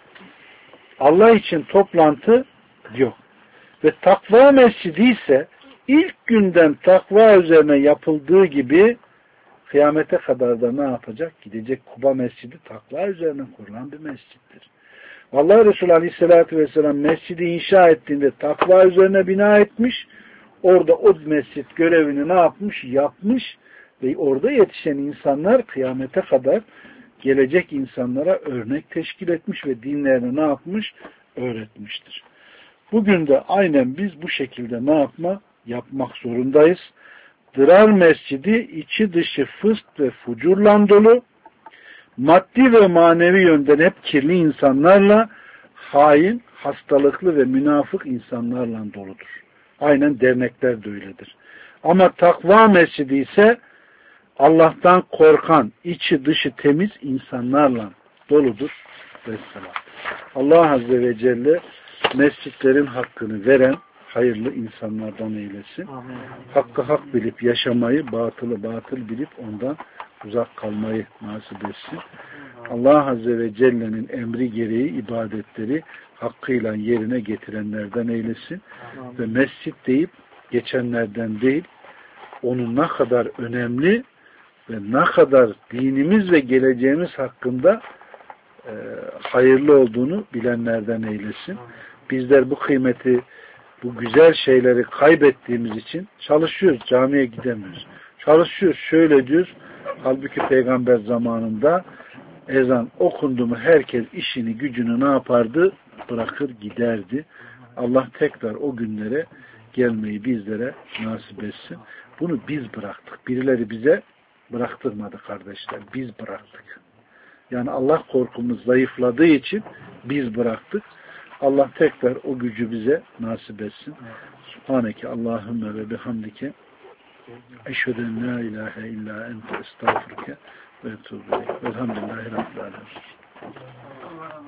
Allah için toplantı yok. Ve takva mescidi ise ilk günden takva üzerine yapıldığı gibi kıyamete kadar da ne yapacak? Gidecek Kuba Mescidi takva üzerine kurulan bir mescittir. Vallahi Resulü Aleyhisselatü Vesselam mescidi inşa ettiğinde takva üzerine bina etmiş. Orada o mescit görevini ne yapmış? Yapmış. Ve orada yetişen insanlar kıyamete kadar gelecek insanlara örnek teşkil etmiş ve dinlerini ne yapmış? Öğretmiştir. Bugün de aynen biz bu şekilde ne yapma? Yapmak zorundayız. Dırar Mescidi içi dışı fısk ve fucurla dolu, maddi ve manevi yönden hep kirli insanlarla, hain, hastalıklı ve münafık insanlarla doludur. Aynen dernekler de öyledir. Ama takva mescidi ise Allah'tan korkan, içi dışı temiz insanlarla doludur. Vesselam. Allah Azze ve Celle mescitlerin hakkını veren hayırlı insanlardan eylesin. Amin. Hakkı hak bilip yaşamayı, batılı batıl bilip ondan uzak kalmayı nasip etsin. Allah Azze ve Celle'nin emri gereği ibadetleri hakkıyla yerine getirenlerden eylesin. Amin. Ve mescit deyip geçenlerden değil, onun ne kadar önemli ve ne kadar dinimiz ve geleceğimiz hakkında e, hayırlı olduğunu bilenlerden eylesin. Bizler bu kıymeti, bu güzel şeyleri kaybettiğimiz için çalışıyoruz, camiye gidemiyoruz. Çalışıyoruz, şöyle diyoruz. Halbuki peygamber zamanında ezan okundu mu herkes işini, gücünü ne yapardı? Bırakır giderdi. Allah tekrar o günlere gelmeyi bizlere nasip etsin. Bunu biz bıraktık. Birileri bize bıraktırmadı kardeşler. Biz bıraktık. Yani Allah korkumuz zayıfladığı için biz bıraktık. Allah tekrar o gücü bize nasip etsin. Subhaneke Allahümme ve bihamdike eşhedü en la ilahe illa ente estağfurke ve etûbü ileyk. Velhamdülillahi Rabbil alemin.